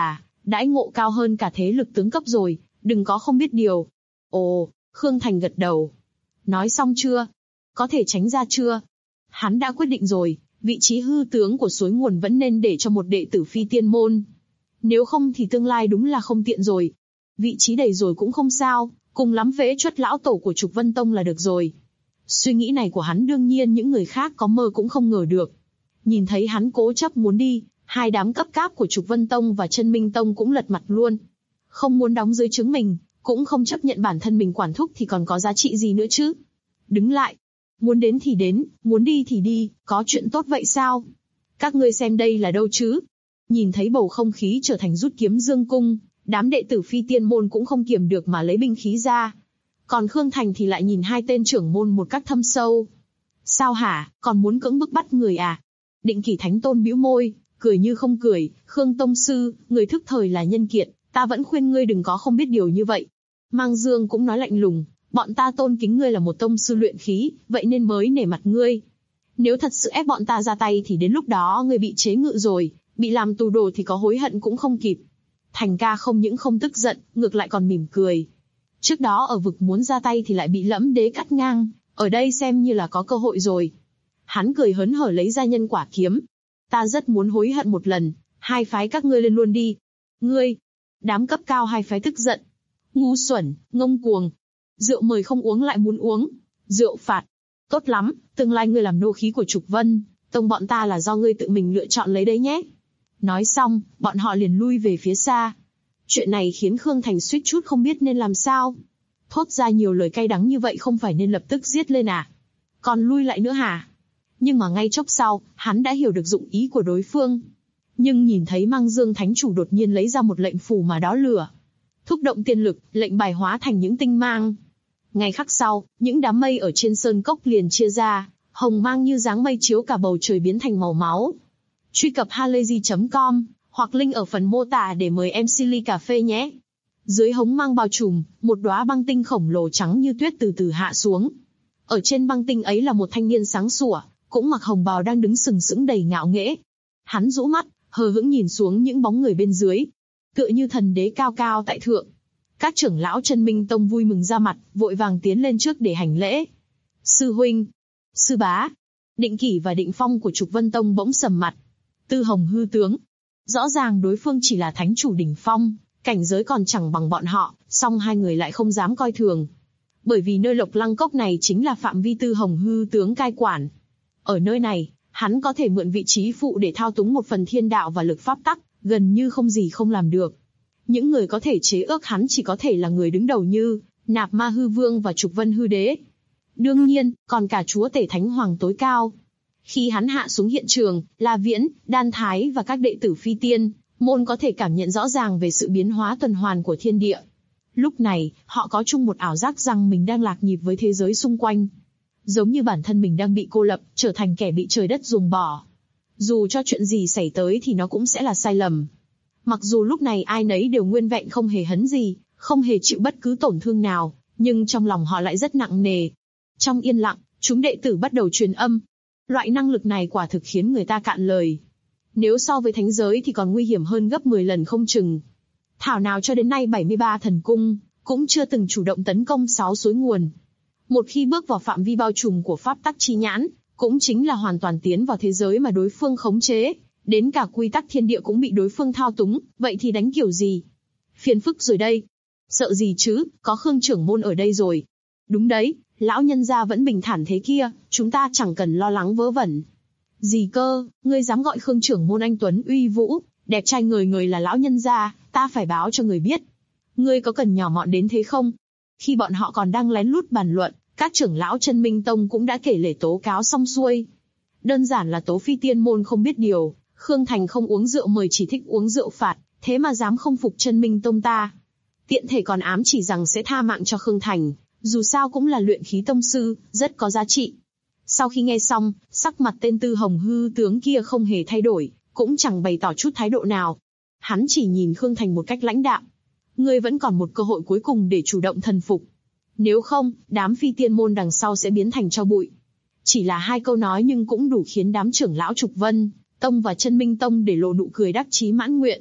[SPEAKER 2] đãi ngộ cao hơn cả thế lực tướng cấp rồi, đừng có không biết điều. Ồ, Khương Thành gật đầu. Nói xong chưa? Có thể tránh ra chưa? Hắn đã quyết định rồi, vị trí hư tướng của suối nguồn vẫn nên để cho một đệ tử phi tiên môn. Nếu không thì tương lai đúng là không tiện rồi. Vị trí đầy rồi cũng không sao, cùng lắm phế truất lão tổ của Trục Vân Tông là được rồi. Suy nghĩ này của hắn đương nhiên những người khác có mơ cũng không ngờ được. Nhìn thấy hắn cố chấp muốn đi, hai đám cấp cáp của Trục Vân Tông và Chân Minh Tông cũng lật mặt luôn. Không muốn đóng dưới trướng mình, cũng không chấp nhận bản thân mình quản thúc thì còn có giá trị gì nữa chứ. Đứng lại. Muốn đến thì đến, muốn đi thì đi, có chuyện tốt vậy sao? Các ngươi xem đây là đâu chứ? Nhìn thấy bầu không khí trở thành rút kiếm dương cung, đám đệ tử phi tiên môn cũng không kiềm được mà lấy binh khí ra. Còn Khương Thành thì lại nhìn hai tên trưởng môn một cách thâm sâu. Sao hả, còn muốn cưỡng bức bắt người à? Định Kỷ Thánh Tôn bĩu môi, cười như không cười, Khương Tông Sư, người thức thời là nhân kiệt, ta vẫn khuyên ngươi đừng có không biết điều như vậy. Mang Dương cũng nói lạnh lùng, bọn ta tôn kính ngươi là một tông sư luyện khí, vậy nên mới nể mặt ngươi. Nếu thật sự ép bọn ta ra tay thì đến lúc đó ngươi bị chế ngự rồi, bị làm tù đồ thì có hối hận cũng không kịp. Thành ca không những không tức giận, ngược lại còn mỉm cười. Trước đó ở vực muốn ra tay thì lại bị Lẫm Đế cắt ngang, ở đây xem như là có cơ hội rồi. Hắn cười hớn hở lấy ra nhân quả kiếm. Ta rất muốn hối hận một lần, hai phái các ngươi lên luôn đi. Ngươi, đám cấp cao hai phái tức giận. Ngu xuẩn, ngông cuồng. Rượu mời không uống lại muốn uống. Rượu phạt. Tốt lắm, tương lai ngươi làm nô khí của Trục Vân Tông bọn ta là do ngươi tự mình lựa chọn lấy đấy nhé. Nói xong, bọn họ liền lui về phía xa. Chuyện này khiến Khương Thành suýt chút không biết nên làm sao. Thốt ra nhiều lời cay đắng như vậy không phải nên lập tức giết lên à? Còn lui lại nữa hả? Nhưng mà ngay chốc sau, hắn đã hiểu được dụng ý của đối phương. Nhưng nhìn thấy Mang Dương Thánh Chủ đột nhiên lấy ra một lệnh phù mà đó lửa. Thúc động tiên lực, lệnh bài hóa thành những tinh mang. Ngay khắc sau, những đám mây ở trên sơn cốc liền chia ra, hồng mang như dáng mây chiếu cả bầu trời biến thành màu máu. Truy cập halayzi.com hoặc link ở phần mô tả để mời em Silly Cà Phê nhé. Dưới hống mang bao trùm, một đóa băng tinh khổng lồ trắng như tuyết từ từ hạ xuống. Ở trên băng tinh ấy là một thanh niên sáng sủa, cũng mặc hồng bào đang đứng sừng sững đầy ngạo nghễ. Hắn rũ mắt, hờ hững nhìn xuống những bóng người bên dưới, tựa như thần đế cao cao tại thượng. Các trưởng lão Chân Minh Tông vui mừng ra mặt, vội vàng tiến lên trước để hành lễ. Sư huynh, sư bá. Định Kỷ và Định Phong của Trục Vân Tông bỗng sầm mặt. Tư Hồng hư tướng. Rõ ràng đối phương chỉ là thánh chủ đỉnh phong, cảnh giới còn chẳng bằng bọn họ, song hai người lại không dám coi thường. Bởi vì nơi Lộc Lăng Cốc này chính là phạm vi Tư Hồng hư tướng cai quản. Ở nơi này, hắn có thể mượn vị trí phụ để thao túng một phần thiên đạo và lực pháp tắc, gần như không gì không làm được. Những người có thể chế ước hắn chỉ có thể là người đứng đầu như Nạp Ma Hư Vương và Trục Vân Hư Đế. Đương nhiên, còn cả chúa tể Thánh Hoàng tối cao. Khi hắn hạ xuống hiện trường, La Viễn, Đan Thái và các đệ tử phi tiên môn có thể cảm nhận rõ ràng về sự biến hóa tuần hoàn của thiên địa. Lúc này, họ có chung một ảo giác rằng mình đang lạc nhịp với thế giới xung quanh. Giống như bản thân mình đang bị cô lập, trở thành kẻ bị trời đất ruồng bỏ. Dù cho chuyện gì xảy tới thì nó cũng sẽ là sai lầm. Mặc dù lúc này ai nấy đều nguyên vẹn không hề hấn gì, không hề chịu bất cứ tổn thương nào, nhưng trong lòng họ lại rất nặng nề. Trong yên lặng, chúng đệ tử bắt đầu truyền âm. Loại năng lực này quả thực khiến người ta cạn lời. Nếu so với thánh giới thì còn nguy hiểm hơn gấp 10 lần không chừng. Thảo nào cho đến nay 73 thần cung cũng chưa từng chủ động tấn công 6 suối nguồn. Một khi bước vào phạm vi bao trùm của pháp tắc chi nhãn, cũng chính là hoàn toàn tiến vào thế giới mà đối phương khống chế, đến cả quy tắc thiên địa cũng bị đối phương thao túng, vậy thì đánh kiểu gì? Phiền phức rồi đây. Sợ gì chứ, có Khương trưởng môn ở đây rồi. Đúng đấy, lão nhân gia vẫn bình thản thế kia, chúng ta chẳng cần lo lắng vớ vẩn. Gì cơ, ngươi dám gọi Khương trưởng môn anh tuấn uy vũ, đẹp trai ngời ngời là lão nhân gia, ta phải báo cho người biết. Ngươi có cần nhỏ mọn đến thế không? Khi bọn họ còn đang lén lút bàn luận, các trưởng lão Chân Minh Tông cũng đã kể lể tố cáo xong xuôi. Đơn giản là Tố Phi tiên môn không biết điều, Khương Thành không uống rượu mời chỉ thích uống rượu phạt, thế mà dám không phục Chân Minh Tông ta. Tiện thể còn ám chỉ rằng sẽ tha mạng cho Khương Thành, dù sao cũng là luyện khí tông sư, rất có giá trị. Sau khi nghe xong, sắc mặt tên Tư Hồng hư tướng kia không hề thay đổi, cũng chẳng bày tỏ chút thái độ nào. Hắn chỉ nhìn Khương Thành một cách lãnh đạm. Ngươi vẫn còn một cơ hội cuối cùng để chủ động thần phục. Nếu không, đám phi tiên môn đằng sau sẽ biến thành tro bụi. Chỉ là hai câu nói nhưng cũng đủ khiến đám trưởng lão Trục Vân Tông và Chân Minh Tông để lộ nụ cười đắc chí mãn nguyện.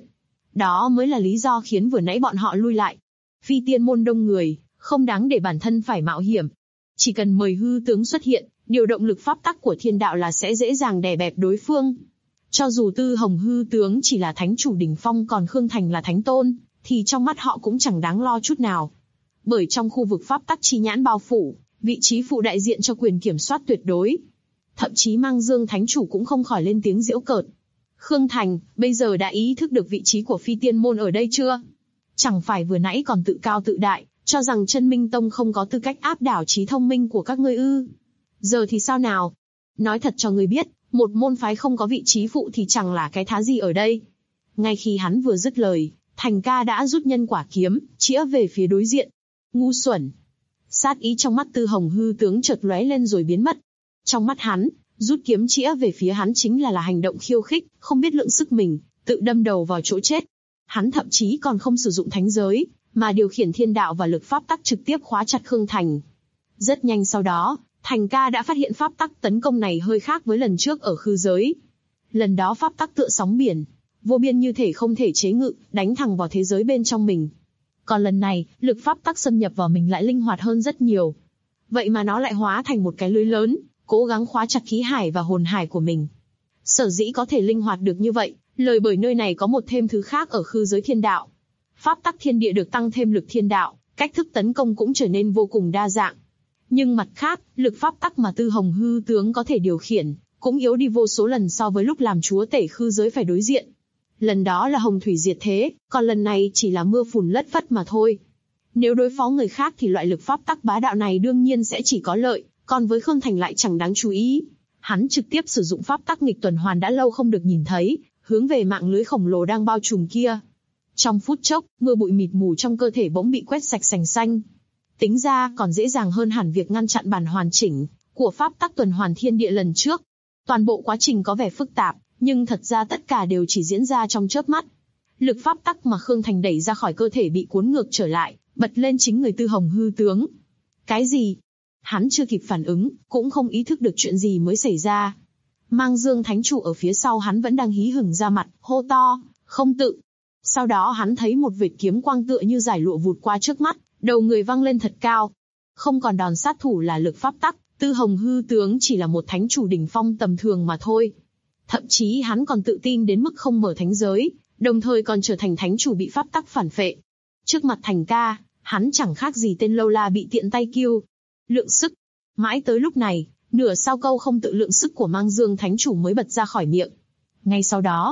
[SPEAKER 2] Đó mới là lý do khiến vừa nãy bọn họ lui lại. Phi tiên môn đông người, không đáng để bản thân phải mạo hiểm. Chỉ cần mời hư tướng xuất hiện, điều động lực pháp tắc của thiên đạo là sẽ dễ dàng đè bẹp đối phương. Cho dù Tư Hồng hư tướng chỉ là thánh chủ đỉnh phong còn Khương Thành là thánh tôn, thì trong mắt họ cũng chẳng đáng lo chút nào. Bởi trong khu vực pháp tắc chi nhãn bao phủ, vị trí phụ đại diện cho quyền kiểm soát tuyệt đối. Thậm chí Mang Dương thánh chủ cũng không khỏi lên tiếng giễu cợt. Khương Thành, bây giờ đã ý thức được vị trí của phi tiên môn ở đây chưa? Chẳng phải vừa nãy còn tự cao tự đại, cho rằng Chân Minh Tông không có tư cách áp đảo trí thông minh của các ngươi ư? Giờ thì sao nào? Nói thật cho ngươi biết, một môn phái không có vị trí phụ thì chẳng là cái thá gì ở đây. Ngay khi hắn vừa dứt lời, Thành Ca đã rút nhân quả kiếm, chĩa về phía đối diện. Ngu xuẩn! Sát ý trong mắt Tư Hồng hư tướng chợt lóe lên rồi biến mất. Trong mắt hắn, rút kiếm chĩa về phía hắn chính là hành động khiêu khích, không biết lượng sức mình, tự đâm đầu vào chỗ chết. Hắn thậm chí còn không sử dụng thánh giới, mà điều khiển thiên đạo và lực pháp tắc trực tiếp khóa chặt Khương Thành. Rất nhanh sau đó, Thành Ca đã phát hiện pháp tắc tấn công này hơi khác với lần trước ở khư giới. Lần đó pháp tắc tựa sóng biển, vô biên như thể không thể chế ngự, đánh thẳng vào thế giới bên trong mình. Còn lần này, lực pháp tắc xâm nhập vào mình lại linh hoạt hơn rất nhiều. Vậy mà nó lại hóa thành một cái lưới lớn, cố gắng khóa chặt khí hải và hồn hải của mình. Sở dĩ có thể linh hoạt được như vậy, lời bởi nơi này có một thêm thứ khác ở khư giới thiên đạo. Pháp tắc thiên địa được tăng thêm lực thiên đạo, cách thức tấn công cũng trở nên vô cùng đa dạng. Nhưng mặt khác, lực pháp tắc mà Tư Hồng hư tướng có thể điều khiển, cũng yếu đi vô số lần so với lúc làm chúa tể khư giới phải đối diện. Lần đó là hồng thủy diệt thế, còn lần này chỉ là mưa phùn lất phất mà thôi. Nếu đối phó người khác thì loại lực pháp tắc bá đạo này đương nhiên sẽ chỉ có lợi, còn với Khương Thành lại chẳng đáng chú ý. Hắn trực tiếp sử dụng pháp tắc nghịch tuần hoàn đã lâu không được nhìn thấy, hướng về mạng lưới khổng lồ đang bao trùm kia. Trong phút chốc, mưa bụi mịt mù trong cơ thể bỗng bị quét sạch sành xanh. Tính ra còn dễ dàng hơn hẳn việc ngăn chặn bản hoàn chỉnh của pháp tắc tuần hoàn thiên địa lần trước. Toàn bộ quá trình có vẻ phức tạp, nhưng thật ra tất cả đều chỉ diễn ra trong chớp mắt. Lực pháp tắc mà Khương Thành đẩy ra khỏi cơ thể bị cuốn ngược trở lại, bật lên chính người Tư Hồng hư tướng. Cái gì? Hắn chưa kịp phản ứng, cũng không ý thức được chuyện gì mới xảy ra. Mang Dương thánh chủ ở phía sau hắn vẫn đang hí hửng ra mặt, hô to, không tự. Sau đó hắn thấy một vệt kiếm quang tựa như giải lụa vụt qua trước mắt, đầu người văng lên thật cao. Không còn đòn sát thủ là lực pháp tắc, Tư Hồng hư tướng chỉ là một thánh chủ đỉnh phong tầm thường mà thôi. Thậm chí hắn còn tự tin đến mức không mở thánh giới, đồng thời còn trở thành thánh chủ bị pháp tắc phản phệ. Trước mặt Thành Ca, hắn chẳng khác gì tên lâu la bị tiện tay kill. Lượng sức. Mãi tới lúc này, nửa sau câu không tự lượng sức của Mang Dương thánh chủ mới bật ra khỏi miệng. Ngay sau đó,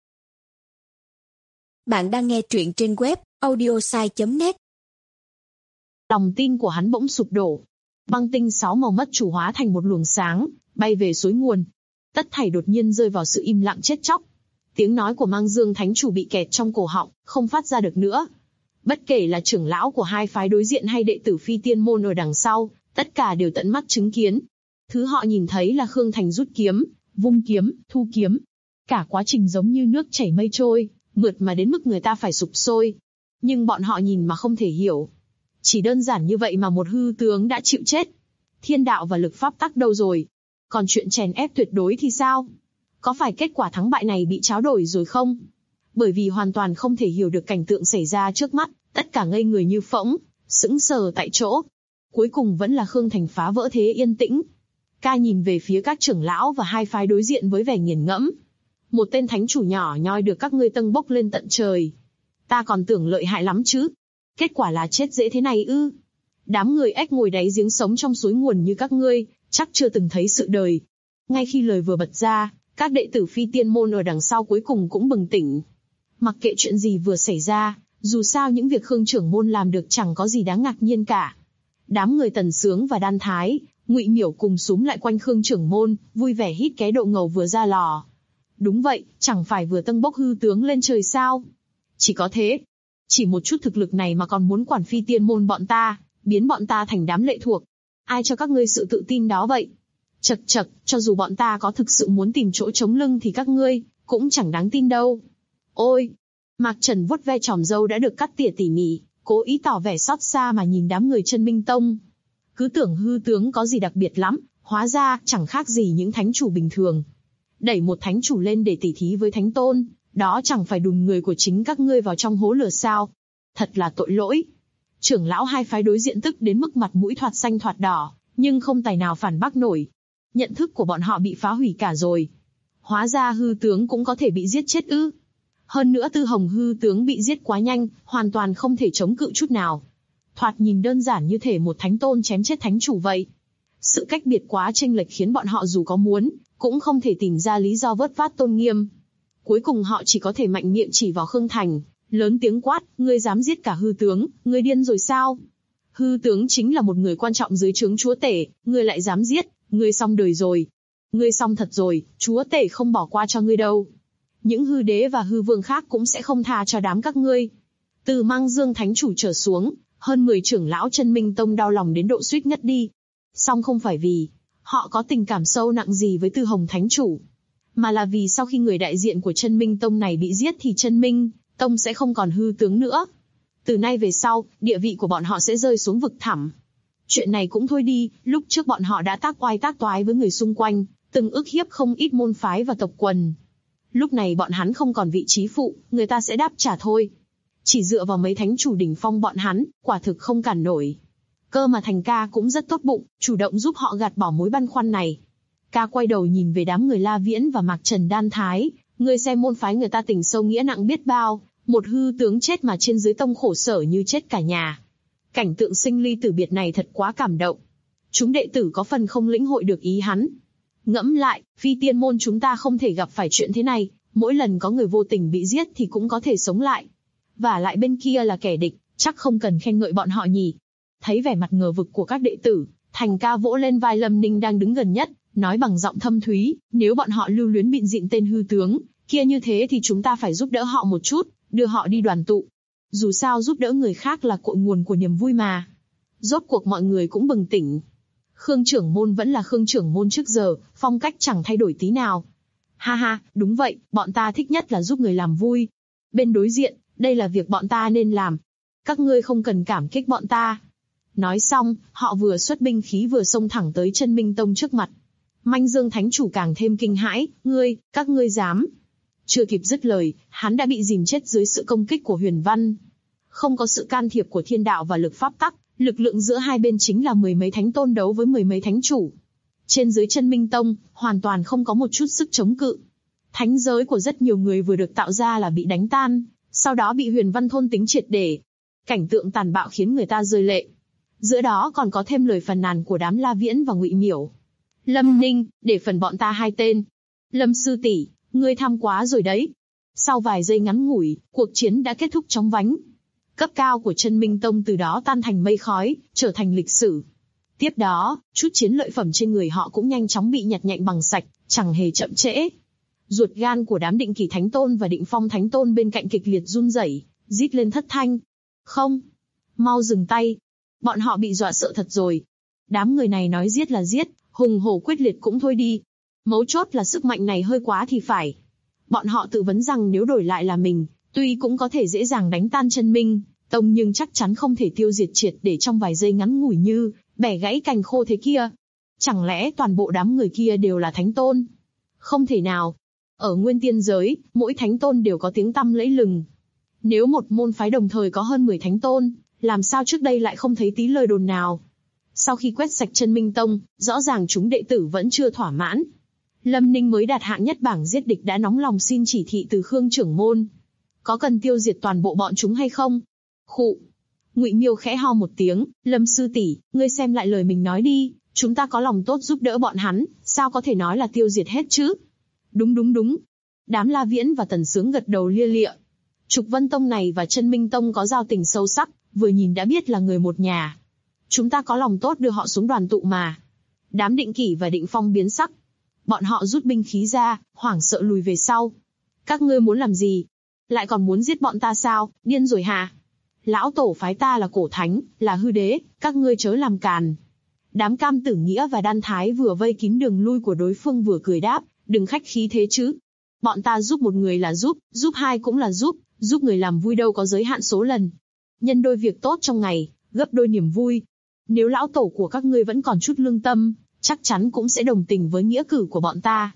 [SPEAKER 3] bạn đang nghe truyện trên web audiosai.net.
[SPEAKER 2] Lòng tin của hắn bỗng sụp đổ. Băng tinh 6 màu mất chủ hóa thành một luồng sáng, bay về suối nguồn. Tất thảy đột nhiên rơi vào sự im lặng chết chóc. Tiếng nói của Mang Dương thánh chủ bị kẹt trong cổ họng, không phát ra được nữa. Bất kể là trưởng lão của hai phái đối diện hay đệ tử phi tiên môn ở đằng sau, tất cả đều tận mắt chứng kiến. Thứ họ nhìn thấy là Khương Thành rút kiếm, vung kiếm, thu kiếm. Cả quá trình giống như nước chảy mây trôi, mượt mà đến mức người ta phải sụp sôi. Nhưng bọn họ nhìn mà không thể hiểu. Chỉ đơn giản như vậy mà một hư tướng đã chịu chết. Thiên đạo và lực pháp tắc đâu rồi? Còn chuyện chèn ép tuyệt đối thì sao? Có phải kết quả thắng bại này bị tráo đổi rồi không? Bởi vì hoàn toàn không thể hiểu được cảnh tượng xảy ra trước mắt, tất cả ngây người như phỗng, sững sờ tại chỗ. Cuối cùng vẫn là Khương Thành phá vỡ thế yên tĩnh. Ca nhìn về phía các trưởng lão và hai phái đối diện với vẻ nghiền ngẫm. Một tên thánh chủ nhỏ nhoi được các ngươi tâng bốc lên tận trời. Ta còn tưởng lợi hại lắm chứ. Kết quả là chết dễ thế này ư? Đám người ếch ngồi đáy giếng sống trong suối nguồn như các ngươi, chắc chưa từng thấy sự đời. Ngay khi lời vừa bật ra, các đệ tử phi tiên môn ở đằng sau cuối cùng cũng bừng tỉnh. Mặc kệ chuyện gì vừa xảy ra, dù sao những việc Khương trưởng môn làm được chẳng có gì đáng ngạc nhiên cả. Đám người Tần Sướng và Đan Thái, Ngụy Miểu cùng súm lại quanh Khương trưởng môn, vui vẻ hít cái độ ngầu vừa ra lò. Đúng vậy, chẳng phải vừa tâng bốc hư tướng lên trời sao? Chỉ có thế. Chỉ một chút thực lực này mà còn muốn quản phi tiên môn bọn ta, biến bọn ta thành đám lệ thuộc. Ai cho các ngươi sự tự tin đó vậy? Chậc chậc, cho dù bọn ta có thực sự muốn tìm chỗ chống lưng thì các ngươi cũng chẳng đáng tin đâu. Ôi! Mạc Trần vuốt ve chòm râu đã được cắt tỉa tỉ mỉ, cố ý tỏ vẻ xót xa mà nhìn đám người Chân Minh Tông. Cứ tưởng hư tướng có gì đặc biệt lắm, hóa ra chẳng khác gì những thánh chủ bình thường. Đẩy một thánh chủ lên để tỉ thí với thánh tôn, đó chẳng phải đùn người của chính các ngươi vào trong hố lửa sao? Thật là tội lỗi. Trưởng lão hai phái đối diện tức đến mức mặt mũi thoạt xanh thoạt đỏ, nhưng không tài nào phản bác nổi. Nhận thức của bọn họ bị phá hủy cả rồi. Hóa ra hư tướng cũng có thể bị giết chết ư? Hơn nữa Tư Hồng hư tướng bị giết quá nhanh, hoàn toàn không thể chống cự chút nào. Thoạt nhìn đơn giản như thể một thánh tôn chém chết thánh chủ vậy. Sự cách biệt quá chênh lệch khiến bọn họ dù có muốn, cũng không thể tìm ra lý do vớt vát tôn nghiêm. Cuối cùng họ chỉ có thể mạnh miệng chỉ vào Khương Thành, lớn tiếng quát, ngươi dám giết cả hư tướng, ngươi điên rồi sao? Hư tướng chính là một người quan trọng dưới trướng chúa tể, ngươi lại dám giết, ngươi xong đời rồi. Ngươi xong thật rồi, chúa tể không bỏ qua cho ngươi đâu. Những hư đế và hư vương khác cũng sẽ không tha cho đám các ngươi. Từ Mang Dương thánh chủ trở xuống, hơn 10 trưởng lão Chân Minh Tông đau lòng đến độ suýt ngất đi. Song không phải vì họ có tình cảm sâu nặng gì với Tư Hồng thánh chủ, mà là vì sau khi người đại diện của Chân Minh Tông này bị giết thì Chân Minh Tông sẽ không còn hư tướng nữa. Từ nay về sau, địa vị của bọn họ sẽ rơi xuống vực thẳm. Chuyện này cũng thôi đi, lúc trước bọn họ đã tác oai tác toái với người xung quanh, từng ức hiếp không ít môn phái và tộc quần. Lúc này bọn hắn không còn vị trí phụ, người ta sẽ đáp trả thôi. Chỉ dựa vào mấy thánh chủ đỉnh phong bọn hắn, quả thực không cản nổi. Cơ mà Thành ca cũng rất tốt bụng, chủ động giúp họ gạt bỏ mối băn khoăn này. Ca quay đầu nhìn về đám người La Viễn và Mạc Trần Đan Thái, người xem môn phái người ta tình sâu nghĩa nặng biết bao, một hư tướng chết mà trên dưới tông khổ sở như chết cả nhà. Cảnh tượng sinh ly tử biệt này thật quá cảm động. Chúng đệ tử có phần không lĩnh hội được ý hắn. Ngẫm lại, Phi Tiên môn chúng ta không thể gặp phải chuyện thế này, mỗi lần có người vô tình bị giết thì cũng có thể sống lại. Và lại bên kia là kẻ địch, chắc không cần khen ngợi bọn họ nhỉ. Thấy vẻ mặt ngờ vực của các đệ tử, Thành ca vỗ lên vai Lâm Ninh đang đứng gần nhất, nói bằng giọng thâm thúy, nếu bọn họ lưu luyến bịn dịn tên hư tướng kia như thế thì chúng ta phải giúp đỡ họ một chút, đưa họ đi đoàn tụ. Dù sao giúp đỡ người khác là cội nguồn của niềm vui mà. Rốt cuộc mọi người cũng bừng tỉnh. Khương trưởng môn vẫn là Khương trưởng môn trước giờ, phong cách chẳng thay đổi tí nào. Ha ha, đúng vậy, bọn ta thích nhất là giúp người làm vui. Bên đối diện, đây là việc bọn ta nên làm. Các ngươi không cần cảm kích bọn ta. Nói xong, họ vừa xuất binh khí vừa xông thẳng tới Chân Minh Tông trước mặt. Manh Dương thánh chủ càng thêm kinh hãi, các ngươi dám. Chưa kịp dứt lời, hắn đã bị dìm chết dưới sự công kích của Huyền Văn. Không có sự can thiệp của thiên đạo và lực pháp tắc, lực lượng giữa hai bên chính là mười mấy thánh tôn đấu với mười mấy thánh chủ. Trên dưới Chân Minh Tông, hoàn toàn không có một chút sức chống cự. Thánh giới của rất nhiều người vừa được tạo ra là bị đánh tan, sau đó bị Huyền Văn thôn tính triệt để. Cảnh tượng tàn bạo khiến người ta rơi lệ. Giữa đó còn có thêm lời phàn nàn của đám La Viễn và Ngụy Miểu. Lâm Ninh, để phần bọn ta 2 tên. Lâm sư tỷ, ngươi tham quá rồi đấy. Sau vài giây ngắn ngủi, cuộc chiến đã kết thúc chóng vánh. Cấp cao của Chân Minh Tông từ đó tan thành mây khói, trở thành lịch sử. Tiếp đó, chút chiến lợi phẩm trên người họ cũng nhanh chóng bị nhặt nhạnh bằng sạch, chẳng hề chậm trễ. Ruột gan của đám Định Kỳ Thánh Tôn và Định Phong Thánh Tôn bên cạnh kịch liệt run rẩy, rít lên thất thanh. Không, mau dừng tay. Bọn họ bị dọa sợ thật rồi. Đám người này nói giết là giết, hùng hổ quyết liệt cũng thôi đi. Mấu chốt là sức mạnh này hơi quá thì phải. Bọn họ tự vấn rằng nếu đổi lại là mình, tuy cũng có thể dễ dàng đánh tan Chân Minh Tông nhưng chắc chắn không thể tiêu diệt triệt để trong vài giây ngắn ngủi như bẻ gãy cành khô thế kia. Chẳng lẽ toàn bộ đám người kia đều là thánh tôn? Không thể nào. Ở Nguyên Tiên giới, mỗi thánh tôn đều có tiếng tăm lẫy lừng. Nếu một môn phái đồng thời có hơn 10 thánh tôn, làm sao trước đây lại không thấy tí lời đồn nào? Sau khi quét sạch Chân Minh Tông, rõ ràng chúng đệ tử vẫn chưa thỏa mãn. Lâm Ninh mới đạt hạng nhất bảng giết địch đã nóng lòng xin chỉ thị từ Khương trưởng môn. Có cần tiêu diệt toàn bộ bọn chúng hay không? Khụ. Ngụy Miêu khẽ ho một tiếng, Lâm sư tỷ, ngươi xem lại lời mình nói đi, chúng ta có lòng tốt giúp đỡ bọn hắn, sao có thể nói là tiêu diệt hết chứ? Đúng. Đám La Viễn và Tần Sướng gật đầu lia lịa. Trục Vân Tông này và Chân Minh Tông có giao tình sâu sắc, vừa nhìn đã biết là người một nhà. Chúng ta có lòng tốt đưa họ xuống đoàn tụ mà. Đám Định Kỷ và Định Phong biến sắc. Bọn họ rút binh khí ra, hoảng sợ lùi về sau. Các ngươi muốn làm gì? Lại còn muốn giết bọn ta sao? Điên rồi hả? Lão tổ phái ta là cổ thánh, là hư đế, các ngươi chớ làm càn. Đám Cam Tử Nghĩa và Đan Thái vừa vây kín đường lui của đối phương vừa cười đáp, đừng khách khí thế chứ. Bọn ta giúp một người là giúp 2 cũng là giúp người làm vui đâu có giới hạn số lần. Nhân đôi việc tốt trong ngày, gấp đôi niềm vui. Nếu lão tổ của các ngươi vẫn còn chút lương tâm, chắc chắn cũng sẽ đồng tình với nghĩa cử của bọn ta.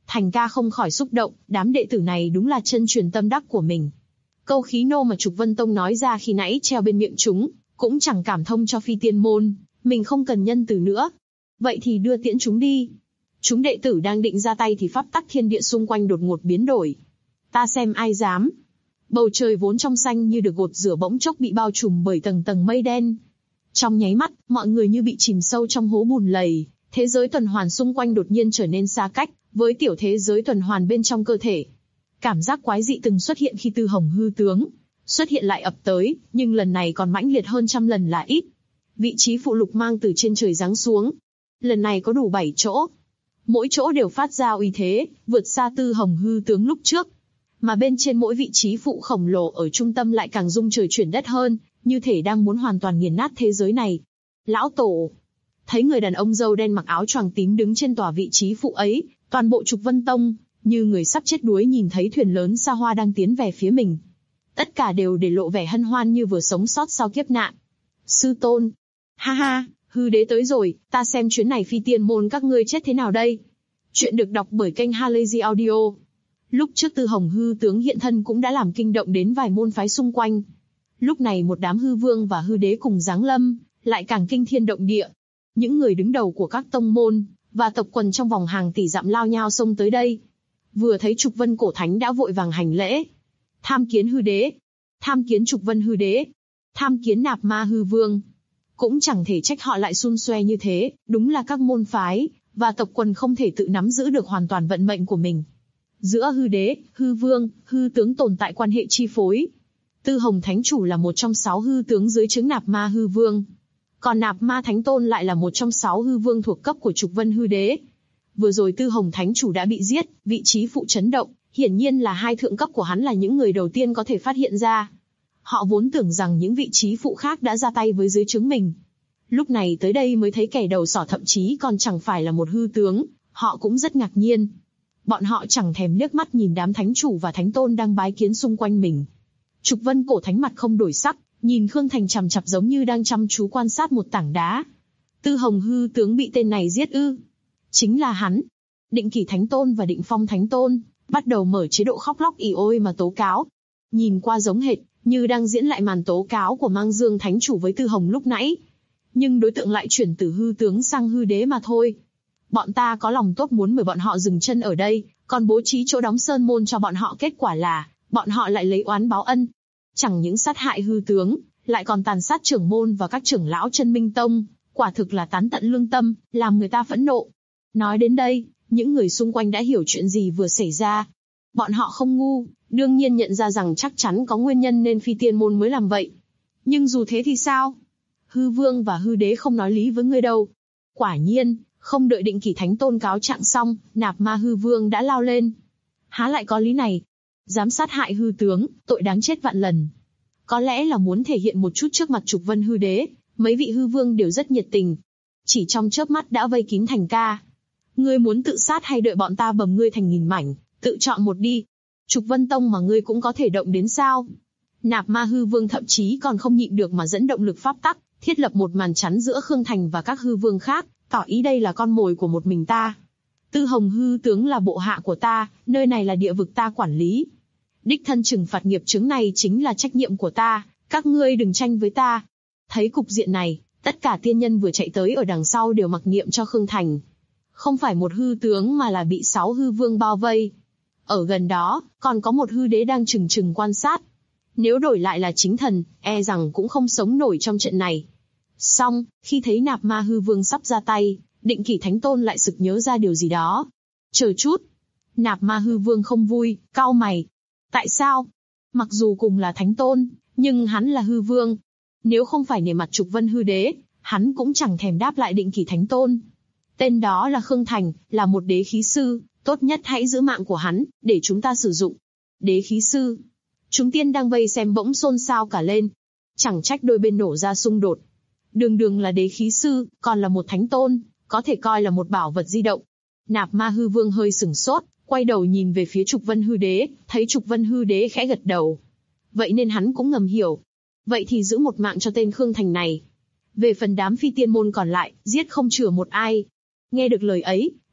[SPEAKER 2] Thành ca không khỏi xúc động, đám đệ tử này đúng là chân truyền tâm đắc của mình. Câu khí nô mà Trục Vân Tông nói ra khi nãy treo bên miệng chúng, cũng chẳng cảm thông cho phi tiên môn, mình không cần nhân từ nữa. Vậy thì đưa tiễn chúng đi. Chúng đệ tử đang định ra tay thì pháp tắc thiên địa xung quanh đột ngột biến đổi. Ta xem ai dám. Bầu trời vốn trong xanh như được gột rửa bỗng chốc bị bao trùm bởi tầng tầng mây đen. Trong nháy mắt, mọi người như bị chìm sâu trong hố bùn lầy, thế giới tuần hoàn xung quanh đột nhiên trở nên xa cách, với tiểu thế giới tuần hoàn bên trong cơ thể. Cảm giác quái dị từng xuất hiện khi Tư Hồng hư tướng xuất hiện lại ập tới, nhưng lần này còn mãnh liệt hơn trăm lần là ít. Vị trí phụ lục mang từ trên trời giáng xuống. Lần này có đủ 7 chỗ. Mỗi chỗ đều phát ra uy thế, vượt xa Tư Hồng hư tướng lúc trước. Mà bên trên mỗi vị trí phụ khổng lồ ở trung tâm lại càng rung trời chuyển đất hơn, như thể đang muốn hoàn toàn nghiền nát thế giới này. Lão Tổ! Thấy người đàn ông râu đen mặc áo choàng tím đứng trên tòa vị trí phụ ấy, toàn bộ Trục Vân Tông, như người sắp chết đuối nhìn thấy thuyền lớn xa hoa đang tiến về phía mình. Tất cả đều để lộ vẻ hân hoan như vừa sống sót sau kiếp nạn. Sư tôn! Ha ha, hư đế tới rồi, ta xem chuyến này phi tiên môn các ngươi chết thế nào đây? Chuyện được đọc bởi kênh Halazy Audio. Lúc trước Tư Hồng hư tướng hiện thân cũng đã làm kinh động đến vài môn phái xung quanh. Lúc này một đám hư vương và hư đế cùng giáng lâm, lại càng kinh thiên động địa. Những người đứng đầu của các tông môn và tộc quần trong vòng hàng tỷ dặm lao nhao xông tới đây. Vừa thấy Trục Vân cổ thánh đã vội vàng hành lễ. Tham kiến hư đế, tham kiến Trục Vân hư đế, tham kiến Nạp Ma hư vương. Cũng chẳng thể trách họ lại xun xoe như thế, đúng là các môn phái và tộc quần không thể tự nắm giữ được hoàn toàn vận mệnh của mình. Giữa hư đế, hư vương, hư tướng tồn tại quan hệ chi phối. Tư Hồng Thánh Chủ là một trong 6 hư tướng dưới trướng Nạp Ma hư vương. Còn Nạp Ma Thánh Tôn lại là một trong 6 hư vương thuộc cấp của Trục Vân hư đế. Vừa rồi Tư Hồng Thánh Chủ đã bị giết, vị trí phụ chấn động, hiển nhiên là hai thượng cấp của hắn là những người đầu tiên có thể phát hiện ra. Họ vốn tưởng rằng những vị trí phụ khác đã ra tay với dưới trướng mình. Lúc này tới đây mới thấy kẻ đầu sỏ thậm chí còn chẳng phải là một hư tướng, họ cũng rất ngạc nhiên. Bọn họ chẳng thèm liếc mắt nhìn đám thánh chủ và thánh tôn đang bái kiến xung quanh mình. Trục Vân cổ thánh mặt không đổi sắc, nhìn Khương Thành chằm chằm giống như đang chăm chú quan sát một tảng đá. Tư Hồng hư tướng bị tên này giết ư? Chính là hắn. Định Kỷ Thánh Tôn và Định Phong Thánh Tôn bắt đầu mở chế độ khóc lóc ỉ ôi mà tố cáo. Nhìn qua giống hệt như đang diễn lại màn tố cáo của Mang Dương Thánh Chủ với Tư Hồng lúc nãy. Nhưng đối tượng lại chuyển từ hư tướng sang hư đế mà thôi. Bọn ta có lòng tốt muốn mời bọn họ dừng chân ở đây, còn bố trí chỗ đóng sơn môn cho bọn họ, kết quả là bọn họ lại lấy oán báo ân. Chẳng những sát hại hư tướng, lại còn tàn sát trưởng môn và các trưởng lão Chân Minh Tông, quả thực là tán tận lương tâm, làm người ta phẫn nộ. Nói đến đây, những người xung quanh đã hiểu chuyện gì vừa xảy ra. Bọn họ không ngu, đương nhiên nhận ra rằng chắc chắn có nguyên nhân nên phi tiên môn mới làm vậy. Nhưng dù thế thì sao? Hư vương và hư đế không nói lý với ngươi đâu. Quả nhiên, không đợi Định Kỷ Thánh Tôn cáo trạng xong, Nạp Ma hư vương đã lao lên. Há lại có lý này? Dám sát hại hư tướng, tội đáng chết vạn lần. Có lẽ là muốn thể hiện một chút trước mặt Trục Vân hư đế, mấy vị hư vương đều rất nhiệt tình. Chỉ trong chớp mắt đã vây kín Thành ca. Ngươi muốn tự sát hay đợi bọn ta bầm ngươi thành nghìn mảnh, tự chọn một đi. Trục Vân Tông mà ngươi cũng có thể động đến sao? Nạp Ma hư vương thậm chí còn không nhịn được mà dẫn động lực pháp tắc, thiết lập một màn chắn giữa Khương Thành và các hư vương khác, tỏ ý đây là con mồi của một mình ta. Tư Hồng hư tướng là bộ hạ của ta, nơi này là địa vực ta quản lý. Đích thân trừng phạt nghiệp chướng này chính là trách nhiệm của ta, các ngươi đừng tranh với ta. Thấy cục diện này, tất cả tiên nhân vừa chạy tới ở đằng sau đều mặc niệm cho Khương Thành. Không phải một hư tướng mà là bị 6 hư vương bao vây. Ở gần đó, còn có một hư đế đang chừng chừng quan sát. Nếu đổi lại là chính thần, e rằng cũng không sống nổi trong trận này. Xong, khi thấy Nạp Ma hư vương sắp ra tay, Định Kỷ Thánh Tôn lại sực nhớ ra điều gì đó. Chờ chút. Nạp Ma hư vương không vui, cau mày. Tại sao? Mặc dù cùng là Thánh Tôn, nhưng hắn là hư vương. Nếu không phải nể mặt Trục Vân hư đế, hắn cũng chẳng thèm đáp lại Định Kỷ Thánh Tôn. Tên đó là Khương Thành, là một đế khí sư, tốt nhất hãy giữ mạng của hắn, để chúng ta sử dụng. Đế khí sư. Chúng tiên đang vây xem bỗng xôn xao cả lên. Chẳng trách đôi bên nổ ra xung đột. Đường đường là đế khí sư, còn là một thánh tôn, có thể coi là một bảo vật di động. Nạp Ma hư vương hơi sửng sốt, quay đầu nhìn về phía Trục Vân hư đế, thấy Trục Vân hư đế khẽ gật đầu. Vậy nên hắn cũng ngầm hiểu. Vậy thì giữ một mạng cho tên Khương Thành này. Về phần đám phi tiên môn còn lại, giết không chừa một ai. Nghe được lời ấy,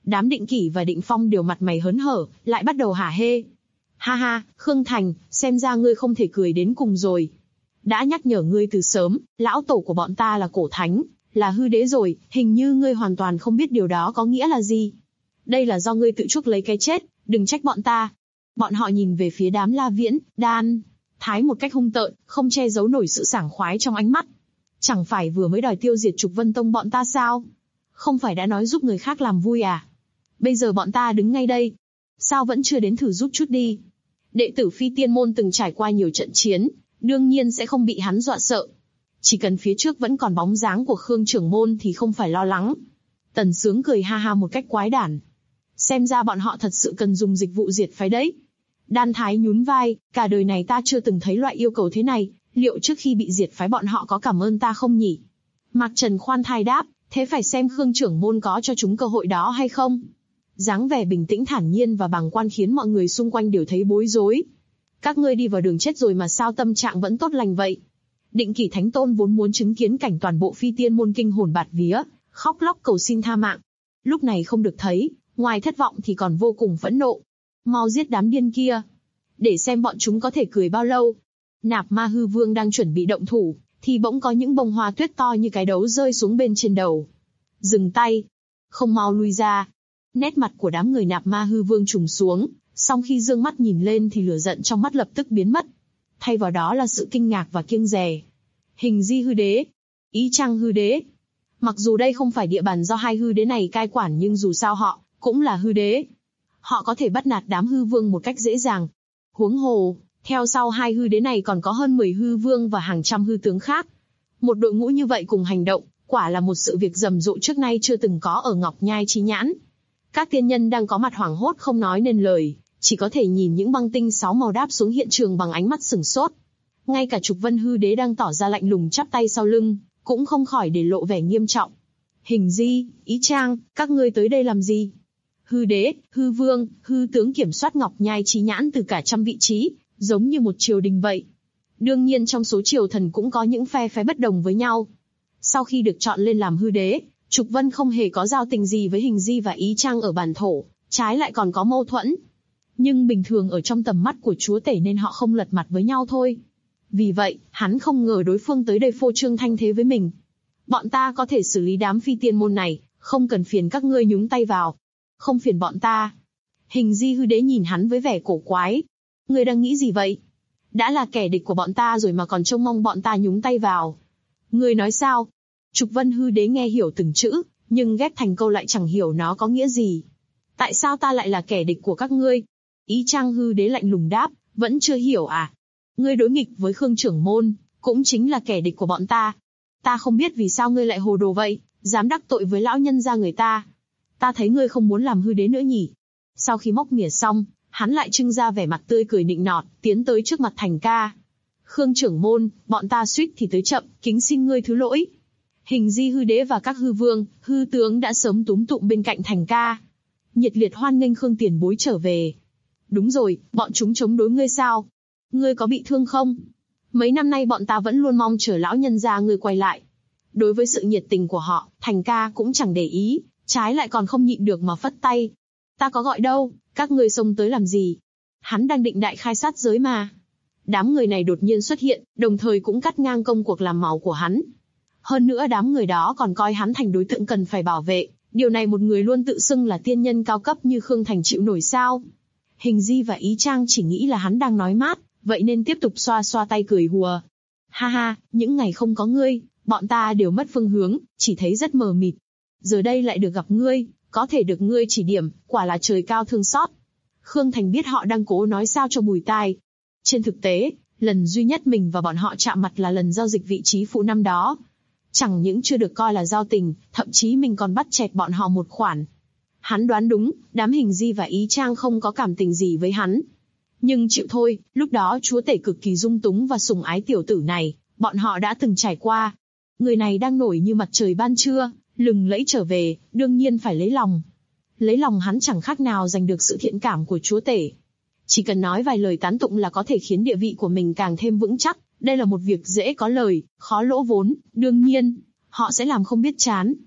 [SPEAKER 2] Đám Định Kỷ và Định Phong đều mặt mày hớn hở, lại bắt đầu hả hê. Ha ha, Khương Thành, xem ra ngươi không thể cười đến cùng rồi. Đã nhắc nhở ngươi từ sớm, lão tổ của bọn ta là cổ thánh, là hư đế rồi, hình như ngươi hoàn toàn không biết điều đó có nghĩa là gì. Đây là do ngươi tự chuốc lấy cái chết, đừng trách bọn ta. Bọn họ nhìn về phía đám La Viễn, Đan, Thái một cách hung tợn, không che giấu nổi sự sảng khoái trong ánh mắt. Chẳng phải vừa mới đòi tiêu diệt Trục Vân Tông bọn ta sao? Không phải đã nói giúp người khác làm vui à? Bây giờ bọn ta đứng ngay đây. Sao vẫn chưa đến thử giúp chút đi? Đệ tử Phi Tiên Môn từng trải qua nhiều trận chiến, đương nhiên sẽ không bị hắn dọa sợ. Chỉ cần phía trước vẫn còn bóng dáng của Khương trưởng môn thì không phải lo lắng. Tần Sướng cười ha ha một cách quái đản. Xem ra bọn họ thật sự cần dùng dịch vụ diệt phái đấy. Đan Thái nhún vai, cả đời này ta chưa từng thấy loại yêu cầu thế này, liệu trước khi bị diệt phái bọn họ có cảm ơn ta không nhỉ? Mạc Trần khoan thai đáp, thế phải xem Khương trưởng môn có cho chúng cơ hội đó hay không. Dáng vẻ bình tĩnh thản nhiên và bàng quan khiến mọi người xung quanh đều thấy bối rối. Các ngươi đi vào đường chết rồi mà sao tâm trạng vẫn tốt lành vậy? Định Kỷ Thánh Tôn vốn muốn chứng kiến cảnh toàn bộ Phi Tiên Môn kinh hồn bạt vía, khóc lóc cầu xin tha mạng. Lúc này không được thấy, ngoài thất vọng thì còn vô cùng phẫn nộ. Mau giết đám điên kia, để xem bọn chúng có thể cười bao lâu. Nạp Ma Hư Vương đang chuẩn bị động thủ, thì bỗng có những bông hoa tuyết to như cái đấu rơi xuống bên trên đầu. Dừng tay, không mau lui ra. Nét mặt của đám người Nạp Ma Hư Vương trùng xuống, song khi dương mắt nhìn lên thì lửa giận trong mắt lập tức biến mất. Thay vào đó là sự kinh ngạc và kiêng dè. Hình Di hư đế, Ý Trang hư đế. Mặc dù đây không phải địa bàn do hai hư đế này cai quản nhưng dù sao họ cũng là hư đế. Họ có thể bắt nạt đám hư vương một cách dễ dàng. Huống hồ, theo sau hai hư đế này còn có hơn 10 hư vương và hàng trăm hư tướng khác. Một đội ngũ như vậy cùng hành động, quả là một sự việc rầm rộ trước nay chưa từng có ở Ngọc Nhai Chi Nhãn. Các tiên nhân đang có mặt hoảng hốt không nói nên lời, chỉ có thể nhìn những băng tinh 6 màu đáp xuống hiện trường bằng ánh mắt sửng sốt. Ngay cả Trục Vân hư đế đang tỏ ra lạnh lùng chắp tay sau lưng, cũng không khỏi để lộ vẻ nghiêm trọng. Hình Di, Ý Trang, các ngươi tới đây làm gì? Hư đế, hư vương, hư tướng kiểm soát Ngọc Nhai Chi Nhãn từ cả trăm vị trí, giống như một triều đình vậy. Đương nhiên trong số triều thần cũng có những phe phái bất đồng với nhau. Sau khi được chọn lên làm hư đế, Trục Vân không hề có giao tình gì với Hình Di và Ý Trang ở bản thổ, trái lại còn có mâu thuẫn. Nhưng bình thường ở trong tầm mắt của chúa tể nên họ không lật mặt với nhau thôi. Vì vậy, hắn không ngờ đối phương tới đây phô trương thanh thế với mình. Bọn ta có thể xử lý đám Phi Tiên Môn này, không cần phiền các ngươi nhúng tay vào. Không phiền bọn ta. Hình Di hư đế nhìn hắn với vẻ cổ quái. Ngươi đang nghĩ gì vậy? Đã là kẻ địch của bọn ta rồi mà còn trông mong bọn ta nhúng tay vào. Ngươi nói sao? Trục Vân hư đế nghe hiểu từng chữ, nhưng ghép thành câu lại chẳng hiểu nó có nghĩa gì. Tại sao ta lại là kẻ địch của các ngươi? Ý Trang hư đế lạnh lùng đáp, vẫn chưa hiểu à? Ngươi đối nghịch với Khương trưởng môn, cũng chính là kẻ địch của bọn ta. Ta không biết vì sao ngươi lại hồ đồ vậy, dám đắc tội với lão nhân gia người ta. Ta thấy ngươi không muốn làm hư đế nữa nhỉ? Sau khi móc mỉa xong, hắn lại trưng ra vẻ mặt tươi cười nịnh nọt, tiến tới trước mặt Thành Ca. Khương trưởng môn, bọn ta suýt thì tới chậm, kính xin ngươi thứ lỗi. Hình Di hư đế và các hư vương, hư tướng đã sớm túm tụm bên cạnh Thành Ca, nhiệt liệt hoan nghênh Khương tiền bối trở về. Đúng rồi, bọn chúng chống đối ngươi sao? Ngươi có bị thương không? Mấy năm nay bọn ta vẫn luôn mong chờ lão nhân gia ngươi quay lại. Đối với sự nhiệt tình của họ, Thành Ca cũng chẳng để ý, trái lại còn không nhịn được mà phất tay. Ta có gọi đâu, các ngươi xông tới làm gì? Hắn đang định đại khai sát giới mà. Đám người này đột nhiên xuất hiện, đồng thời cũng cắt ngang công cuộc làm máu của hắn. Hơn nữa đám người đó còn coi hắn thành đối tượng cần phải bảo vệ. Điều này một người luôn tự xưng là tiên nhân cao cấp như Khương Thành chịu nổi sao? Hình Di và Ý Trang chỉ nghĩ là hắn đang nói mát, vậy nên tiếp tục xoa xoa tay cười hùa. Ha ha, những ngày không có ngươi, bọn ta đều mất phương hướng, chỉ thấy rất mờ mịt. Giờ đây lại được gặp ngươi, có thể được ngươi chỉ điểm, quả là trời cao thương xót. Khương Thành biết họ đang cố nói sao cho bùi tai. Trên thực tế, lần duy nhất mình và bọn họ chạm mặt là lần giao dịch vị trí phụ năm đó. Chẳng những chưa được coi là giao tình, thậm chí mình còn bắt chẹt bọn họ một khoản. Hắn đoán đúng, đám Hình Di và Ý Trang không có cảm tình gì với hắn. Nhưng chịu thôi, lúc đó chúa tể cực kỳ dung túng và sủng ái tiểu tử này, bọn họ đã từng trải qua. Người này đang nổi như mặt trời ban trưa, lừng lẫy trở về, đương nhiên phải lấy lòng. Lấy lòng hắn chẳng khác nào giành được sự thiện cảm của chúa tể. Chỉ cần nói vài lời tán tụng là có thể khiến địa vị của mình càng thêm vững chắc. Đây là một việc dễ có lời, khó lỗ vốn, đương nhiên, họ sẽ làm không biết chán.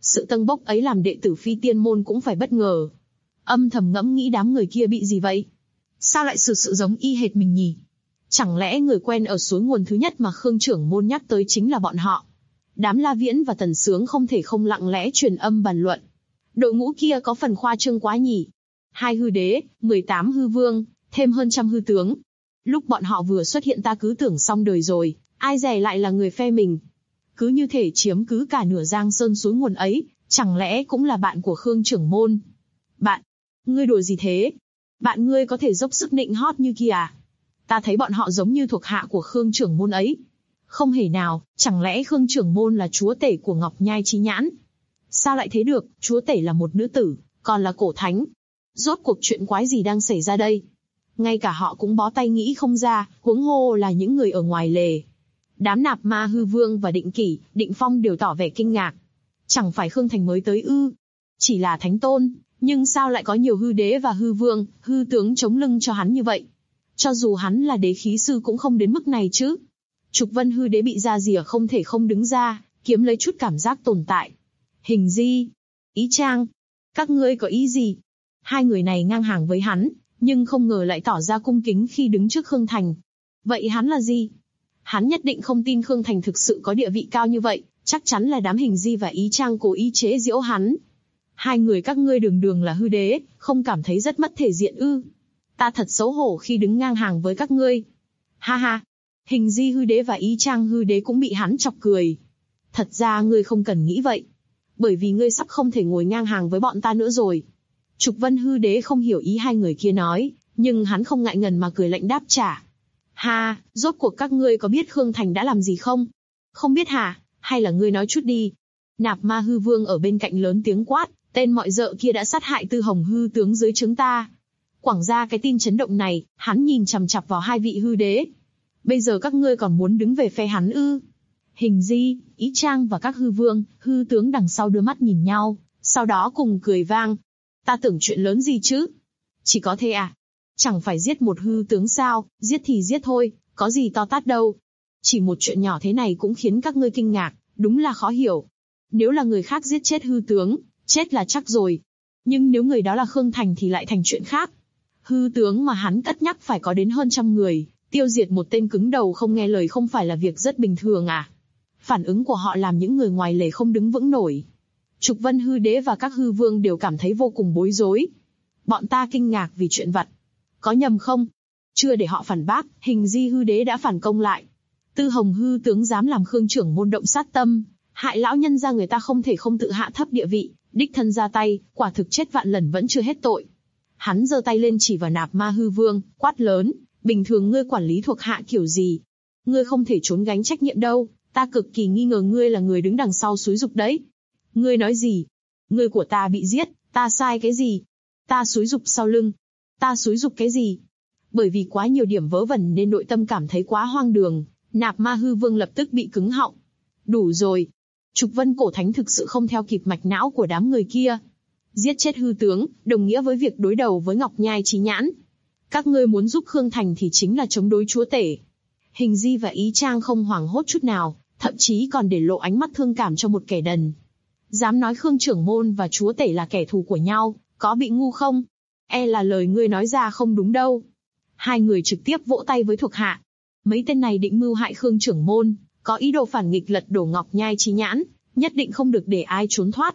[SPEAKER 2] Sự tâng bốc ấy làm đệ tử Phi Tiên môn cũng phải bất ngờ. Âm thầm ngẫm nghĩ đám người kia bị gì vậy? Sao lại xử sự giống y hệt mình nhỉ? Chẳng lẽ người quen ở suối nguồn thứ nhất mà Khương trưởng môn nhắc tới chính là bọn họ? Đám La Viễn và Tần Sướng không thể không lặng lẽ truyền âm bàn luận. Đội ngũ kia có phần khoa trương quá nhỉ? 2 hư đế, 18 hư vương, thêm hơn trăm hư tướng. Lúc bọn họ vừa xuất hiện ta cứ tưởng xong đời rồi, ai dè lại là người phe mình. Cứ như thể chiếm cứ cả nửa Giang Sơn suối nguồn ấy, chẳng lẽ cũng là bạn của Khương trưởng môn? Bạn? Ngươi đùa gì thế? Bạn ngươi có thể dốc sức nịnh hót như kia à? Ta thấy bọn họ giống như thuộc hạ của Khương trưởng môn ấy. Không hề nào, chẳng lẽ Khương trưởng môn là chúa tể của Ngọc Nhai Chí Nhãn? Sao lại thế được, chúa tể là một nữ tử, còn là cổ thánh. Rốt cuộc chuyện quái gì đang xảy ra đây? Ngay cả họ cũng bó tay nghĩ không ra, huống hồ là những người ở ngoài lề. Đám Nạp Ma Hư Vương và Định Kỷ, Định Phong đều tỏ vẻ kinh ngạc. Chẳng phải Khương Thành mới tới ư? Chỉ là thánh tôn, nhưng sao lại có nhiều hư đế và hư vương, hư tướng chống lưng cho hắn như vậy? Cho dù hắn là đế khí sư cũng không đến mức này chứ. Trục Vân hư đế bị ra rìa không thể không đứng ra, kiếm lấy chút cảm giác tồn tại. Hình Di, Ý Trang, các ngươi có ý gì? Hai người này ngang hàng với hắn, nhưng không ngờ lại tỏ ra cung kính khi đứng trước Khương Thành. Vậy hắn là gì? Hắn nhất định không tin Khương Thành thực sự có địa vị cao như vậy, chắc chắn là đám Hình Di và Ý Trang cố ý chế giễu hắn. Hai người các ngươi đường đường là hư đế, không cảm thấy rất mất thể diện ư? Ta thật xấu hổ khi đứng ngang hàng với các ngươi. Ha ha, Hình Di hư đế và Ý Trang hư đế cũng bị hắn chọc cười. Thật ra ngươi không cần nghĩ vậy, bởi vì ngươi sắp không thể ngồi ngang hàng với bọn ta nữa rồi. Trục Vân hư đế không hiểu ý hai người kia nói, nhưng hắn không ngại ngần mà cười lạnh đáp trả. Ha, rốt cuộc các ngươi có biết Khương Thành đã làm gì không? Không biết hả? Hay là ngươi nói chút đi? Nạp Ma hư vương ở bên cạnh lớn tiếng quát, tên mọi dợ kia đã sát hại Tư Hồng hư tướng dưới trướng ta. Quảng ra cái tin chấn động này, hắn nhìn chằm chằm vào hai vị hư đế. Bây giờ các ngươi còn muốn đứng về phe hắn ư? Hình Di, Ý Trang và các hư vương, hư tướng đằng sau đưa mắt nhìn nhau, sau đó cùng cười vang. Ta tưởng chuyện lớn gì chứ? Chỉ có thế à? Chẳng phải giết một hư tướng sao, giết thì giết thôi, có gì to tát đâu. Chỉ một chuyện nhỏ thế này cũng khiến các ngươi kinh ngạc, đúng là khó hiểu. Nếu là người khác giết chết hư tướng, chết là chắc rồi. Nhưng nếu người đó là Khương Thành thì lại thành chuyện khác. Hư tướng mà hắn cất nhắc phải có đến hơn trăm người, tiêu diệt một tên cứng đầu không nghe lời không phải là việc rất bình thường à? Phản ứng của họ làm những người ngoài lề không đứng vững nổi. Trục Vân hư đế và các hư vương đều cảm thấy vô cùng bối rối. Bọn ta kinh ngạc vì chuyện vặt. Có nhầm không? Chưa để họ phản bác, Hình Di hư đế đã phản công lại. Tư Hồng hư tướng dám làm Khương trưởng môn động sát tâm, hại lão nhân ra người ta không thể không tự hạ thấp địa vị, đích thân ra tay, quả thực chết vạn lần vẫn chưa hết tội. Hắn giơ tay lên chỉ vào Nạp Ma hư vương, quát lớn, bình thường ngươi quản lý thuộc hạ kiểu gì? Ngươi không thể trốn gánh trách nhiệm đâu, ta cực kỳ nghi ngờ ngươi là người đứng đằng sau xúi giục đấy. Ngươi nói gì? Ngươi của ta bị giết, ta sai cái gì? Ta xúi giục sau lưng. Ta xúi giục cái gì? Bởi vì quá nhiều điểm vớ vẩn nên nội tâm cảm thấy quá hoang đường, Nạp Ma hư vương lập tức bị cứng họng. Đủ rồi. Trục Vân cổ thánh thực sự không theo kịp mạch não của đám người kia. Giết chết hư tướng, đồng nghĩa với việc đối đầu với Ngọc Nhai Chí Nhãn. Các ngươi muốn giúp Khương Thành thì chính là chống đối chúa tể. Hình Di và Ý Trang không hoảng hốt chút nào, thậm chí còn để lộ ánh mắt thương cảm cho một kẻ đần. Dám nói Khương trưởng môn và chúa tể là kẻ thù của nhau, có bị ngu không? E là lời ngươi nói ra không đúng đâu. Hai người trực tiếp vỗ tay với thuộc hạ. Mấy tên này định mưu hại Khương trưởng môn, có ý đồ phản nghịch lật đổ Ngọc Nhai Chí Nhãn, nhất định không được để ai trốn thoát.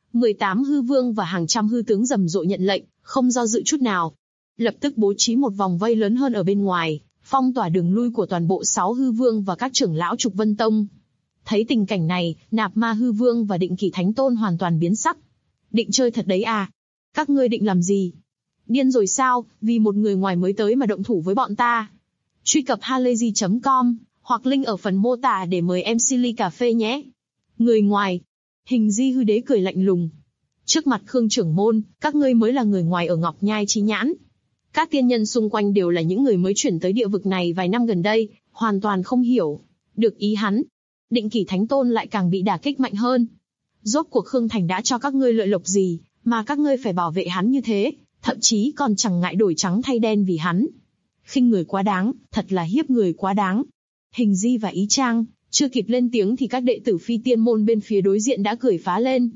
[SPEAKER 2] 18 hư vương và hàng trăm hư tướng rầm rộ nhận lệnh, không do dự chút nào. Lập tức bố trí một vòng vây lớn hơn ở bên ngoài, phong tỏa đường lui của toàn bộ 6 hư vương và các trưởng lão Trục Vân Tông. Thấy tình cảnh này, Nạp Ma hư vương và Định Kỷ Thánh Tôn hoàn toàn biến sắc. Định chơi thật đấy à? Các ngươi định làm gì? Điên rồi sao, vì một người ngoài mới tới mà động thủ với bọn ta? Truy cập halayzi.com, hoặc link ở phần mô tả để mời MC ly cà phê nhé. Người ngoài. Hình Di hư đế cười lạnh lùng. Trước mặt Khương trưởng môn, các ngươi mới là người ngoài ở Ngọc Nhai Chí Nhãn. Các tiên nhân xung quanh đều là những người mới chuyển tới địa vực này vài năm gần đây, hoàn toàn không hiểu được ý hắn. Định Kỷ Thánh Tôn lại càng bị đả kích mạnh hơn. Rốt cuộc Khương Thành đã cho các ngươi lợi lộc gì, mà các ngươi phải bảo vệ hắn như thế, thậm chí còn chẳng ngại đổi trắng thay đen vì hắn. Khinh người quá đáng, thật là hiếp người quá đáng. Hình Di và Ý Trang chưa kịp lên tiếng thì các đệ tử Phi Tiên môn bên phía đối diện đã cười phá lên.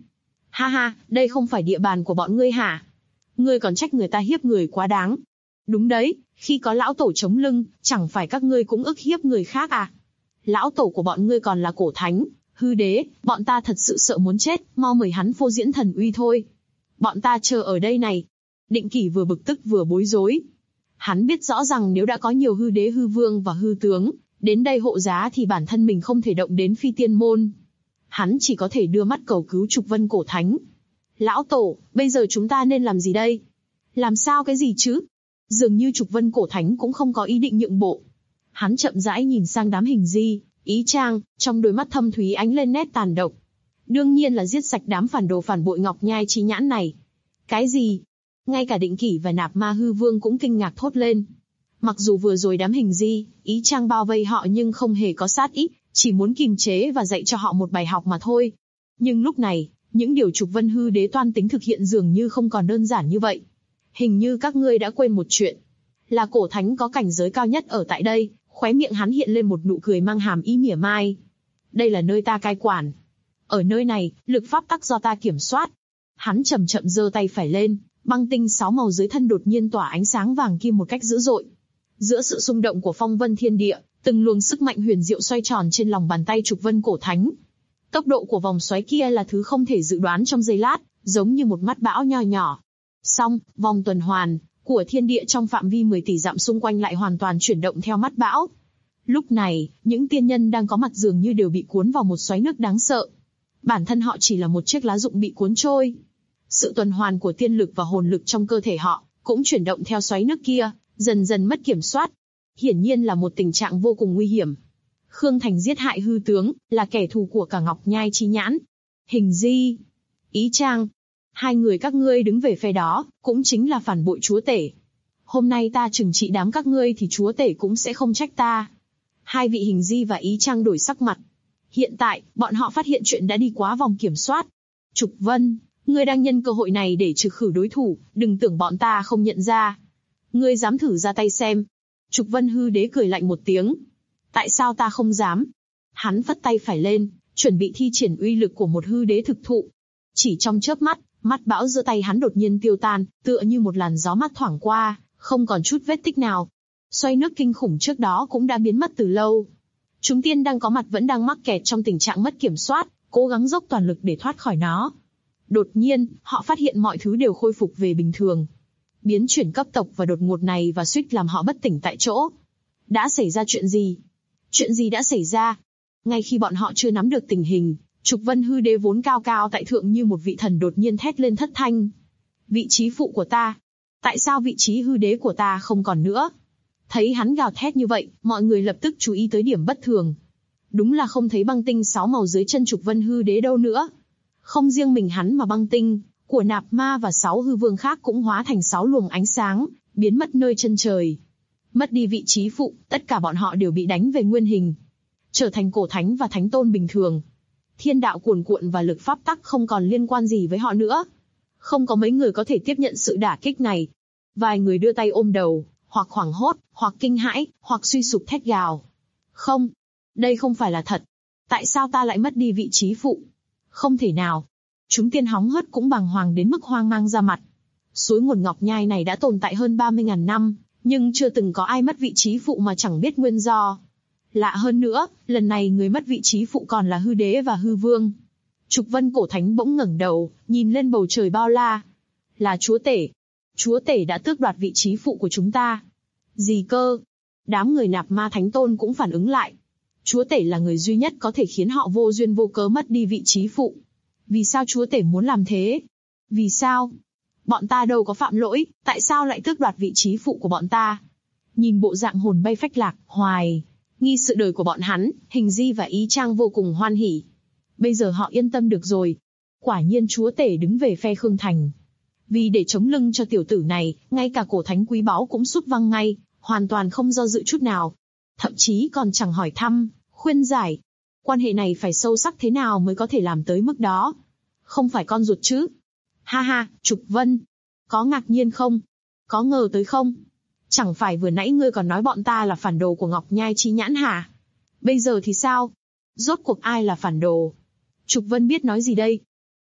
[SPEAKER 2] Ha ha, đây không phải địa bàn của bọn ngươi hả? Ngươi còn trách người ta hiếp người quá đáng. Đúng đấy, khi có lão tổ chống lưng, chẳng phải các ngươi cũng ức hiếp người khác à? Lão tổ của bọn ngươi còn là cổ thánh, hư đế, bọn ta thật sự sợ muốn chết, mau mời hắn phô diễn thần uy thôi. Bọn ta chờ ở đây này. Định Kỷ vừa bực tức vừa bối rối. Hắn biết rõ rằng nếu đã có nhiều hư đế hư vương và hư tướng đến đây hộ giá thì bản thân mình không thể động đến phi tiên môn. Hắn chỉ có thể đưa mắt cầu cứu Trục Vân cổ thánh. Lão tổ, bây giờ chúng ta nên làm gì đây? Làm sao cái gì chứ? Dường như Trục Vân cổ thánh cũng không có ý định nhượng bộ. Hắn chậm rãi nhìn sang đám Hình Di, Ý Trang, trong đôi mắt thâm thúy ánh lên nét tàn độc. Đương nhiên là giết sạch đám phản đồ phản bội Ngọc Nhai Chi Nhãn này. Cái gì? Ngay cả Định Kỷ và Nạp Ma Hư Vương cũng kinh ngạc thốt lên. Mặc dù vừa rồi đám Hình Di, Ý Trang bao vây họ nhưng không hề có sát ý, chỉ muốn kiềm chế và dạy cho họ một bài học mà thôi. Nhưng lúc này, những điều Trục Vân hư đế toan tính thực hiện dường như không còn đơn giản như vậy. Hình như các ngươi đã quên một chuyện. Là cổ thánh có cảnh giới cao nhất ở tại đây, khóe miệng hắn hiện lên một nụ cười mang hàm ý mỉa mai. Đây là nơi ta cai quản. Ở nơi này, lực pháp tắc do ta kiểm soát. Hắn chậm chậm giơ tay phải lên, băng tinh 6 màu dưới thân đột nhiên tỏa ánh sáng vàng kim một cách dữ dội. Giữa sự xung động của phong vân thiên địa, từng luồng sức mạnh huyền diệu xoay tròn trên lòng bàn tay Trục Vân cổ thánh. Tốc độ của vòng xoáy kia là thứ không thể dự đoán trong giây lát, giống như một mắt bão nho nhỏ. Song, vòng tuần hoàn của thiên địa trong phạm vi 10 tỷ dặm xung quanh lại hoàn toàn chuyển động theo mắt bão. Lúc này, những tiên nhân đang có mặt dường như đều bị cuốn vào một xoáy nước đáng sợ. Bản thân họ chỉ là một chiếc lá rụng bị cuốn trôi. Sự tuần hoàn của tiên lực và hồn lực trong cơ thể họ cũng chuyển động theo xoáy nước kia, dần dần mất kiểm soát. Hiển nhiên là một tình trạng vô cùng nguy hiểm. Khương Thành giết hại hư tướng, là kẻ thù của cả Ngọc Nhai Chi Nhãn. Hình Di, Ý Trang, hai người các ngươi đứng về phe đó, cũng chính là phản bội chúa tể. Hôm nay ta trừng trị đám các ngươi thì chúa tể cũng sẽ không trách ta. Hai vị Hình Di và Ý Trang đổi sắc mặt. Hiện tại, bọn họ phát hiện chuyện đã đi quá vòng kiểm soát. Trục Vân, ngươi đang nhân cơ hội này để trừ khử đối thủ, đừng tưởng bọn ta không nhận ra. Ngươi dám thử ra tay xem. Trục Vân hư đế cười lạnh một tiếng. Tại sao ta không dám? Hắn phất tay phải lên, chuẩn bị thi triển uy lực của một hư đế thực thụ. Chỉ trong chớp mắt, mắt bão giữa tay hắn đột nhiên tiêu tan, tựa như một làn gió mát thoảng qua, không còn chút vết tích nào. Xoay nước kinh khủng trước đó cũng đã biến mất từ lâu. Chúng tiên đang có mặt vẫn đang mắc kẹt trong tình trạng mất kiểm soát, cố gắng dốc toàn lực để thoát khỏi nó. Đột nhiên, họ phát hiện mọi thứ đều khôi phục về bình thường. Biến chuyển cấp tốc và đột ngột này và suýt làm họ bất tỉnh tại chỗ. Đã xảy ra chuyện gì? Chuyện gì đã xảy ra? Ngay khi bọn họ chưa nắm được tình hình, Trục Vân hư đế vốn cao cao tại thượng như một vị thần đột nhiên thét lên thất thanh. Vị trí phụ của ta? Tại sao vị trí hư đế của ta không còn nữa? Thấy hắn gào thét như vậy, mọi người lập tức chú ý tới điểm bất thường. Đúng là không thấy băng tinh 6 màu dưới chân Trục Vân hư đế đâu nữa. Không riêng mình hắn mà băng tinh của Nạp Ma và 6 hư vương khác cũng hóa thành 6 luồng ánh sáng, biến mất nơi chân trời. Mất đi vị trí phụ, tất cả bọn họ đều bị đánh về nguyên hình, trở thành cổ thánh và thánh tôn bình thường. Thiên đạo cuồn cuộn và lực pháp tắc không còn liên quan gì với họ nữa. Không có mấy người có thể tiếp nhận sự đả kích này. Vài người đưa tay ôm đầu, hoặc hoảng hốt, hoặc kinh hãi, hoặc suy sụp thét gào. Không, đây không phải là thật. Tại sao ta lại mất đi vị trí phụ? Không thể nào. Chúng tiên hóng hớt cũng bàng hoàng đến mức hoang mang ra mặt. Suối nguồn Ngọc Nhai này đã tồn tại hơn 30.000 năm, nhưng chưa từng có ai mất vị trí phụ mà chẳng biết nguyên do. Lạ hơn nữa, lần này người mất vị trí phụ còn là hư đế và hư vương. Trục Vân cổ thánh bỗng ngẩng đầu, nhìn lên bầu trời bao la. Là chúa tể. Chúa tể đã tước đoạt vị trí phụ của chúng ta. Gì cơ? Đám người Nạp Ma thánh tôn cũng phản ứng lại. Chúa tể là người duy nhất có thể khiến họ vô duyên vô cớ mất đi vị trí phụ. Vì sao chúa tể muốn làm thế? Vì sao? Bọn ta đâu có phạm lỗi, tại sao lại tước đoạt vị trí phụ của bọn ta? Nhìn bộ dạng hồn bay phách lạc, hoài nghi sự đời của bọn hắn, Hình Di và Ý Trang vô cùng hoan hỉ. Bây giờ họ yên tâm được rồi. Quả nhiên chúa tể đứng về phe Khương Thành. Vì để chống lưng cho tiểu tử này, ngay cả cổ thánh quý báu cũng sút văng ngay, hoàn toàn không do dự chút nào. Thậm chí còn chẳng hỏi thăm, khuyên giải. Quan hệ này phải sâu sắc thế nào mới có thể làm tới mức đó? Không phải con ruột chứ? Ha ha, Trục Vân. Có ngạc nhiên không? Có ngờ tới không? Chẳng phải vừa nãy ngươi còn nói bọn ta là phản đồ của Ngọc Nhai Chi Nhãn hả? Bây giờ thì sao? Rốt cuộc ai là phản đồ? Trục Vân biết nói gì đây?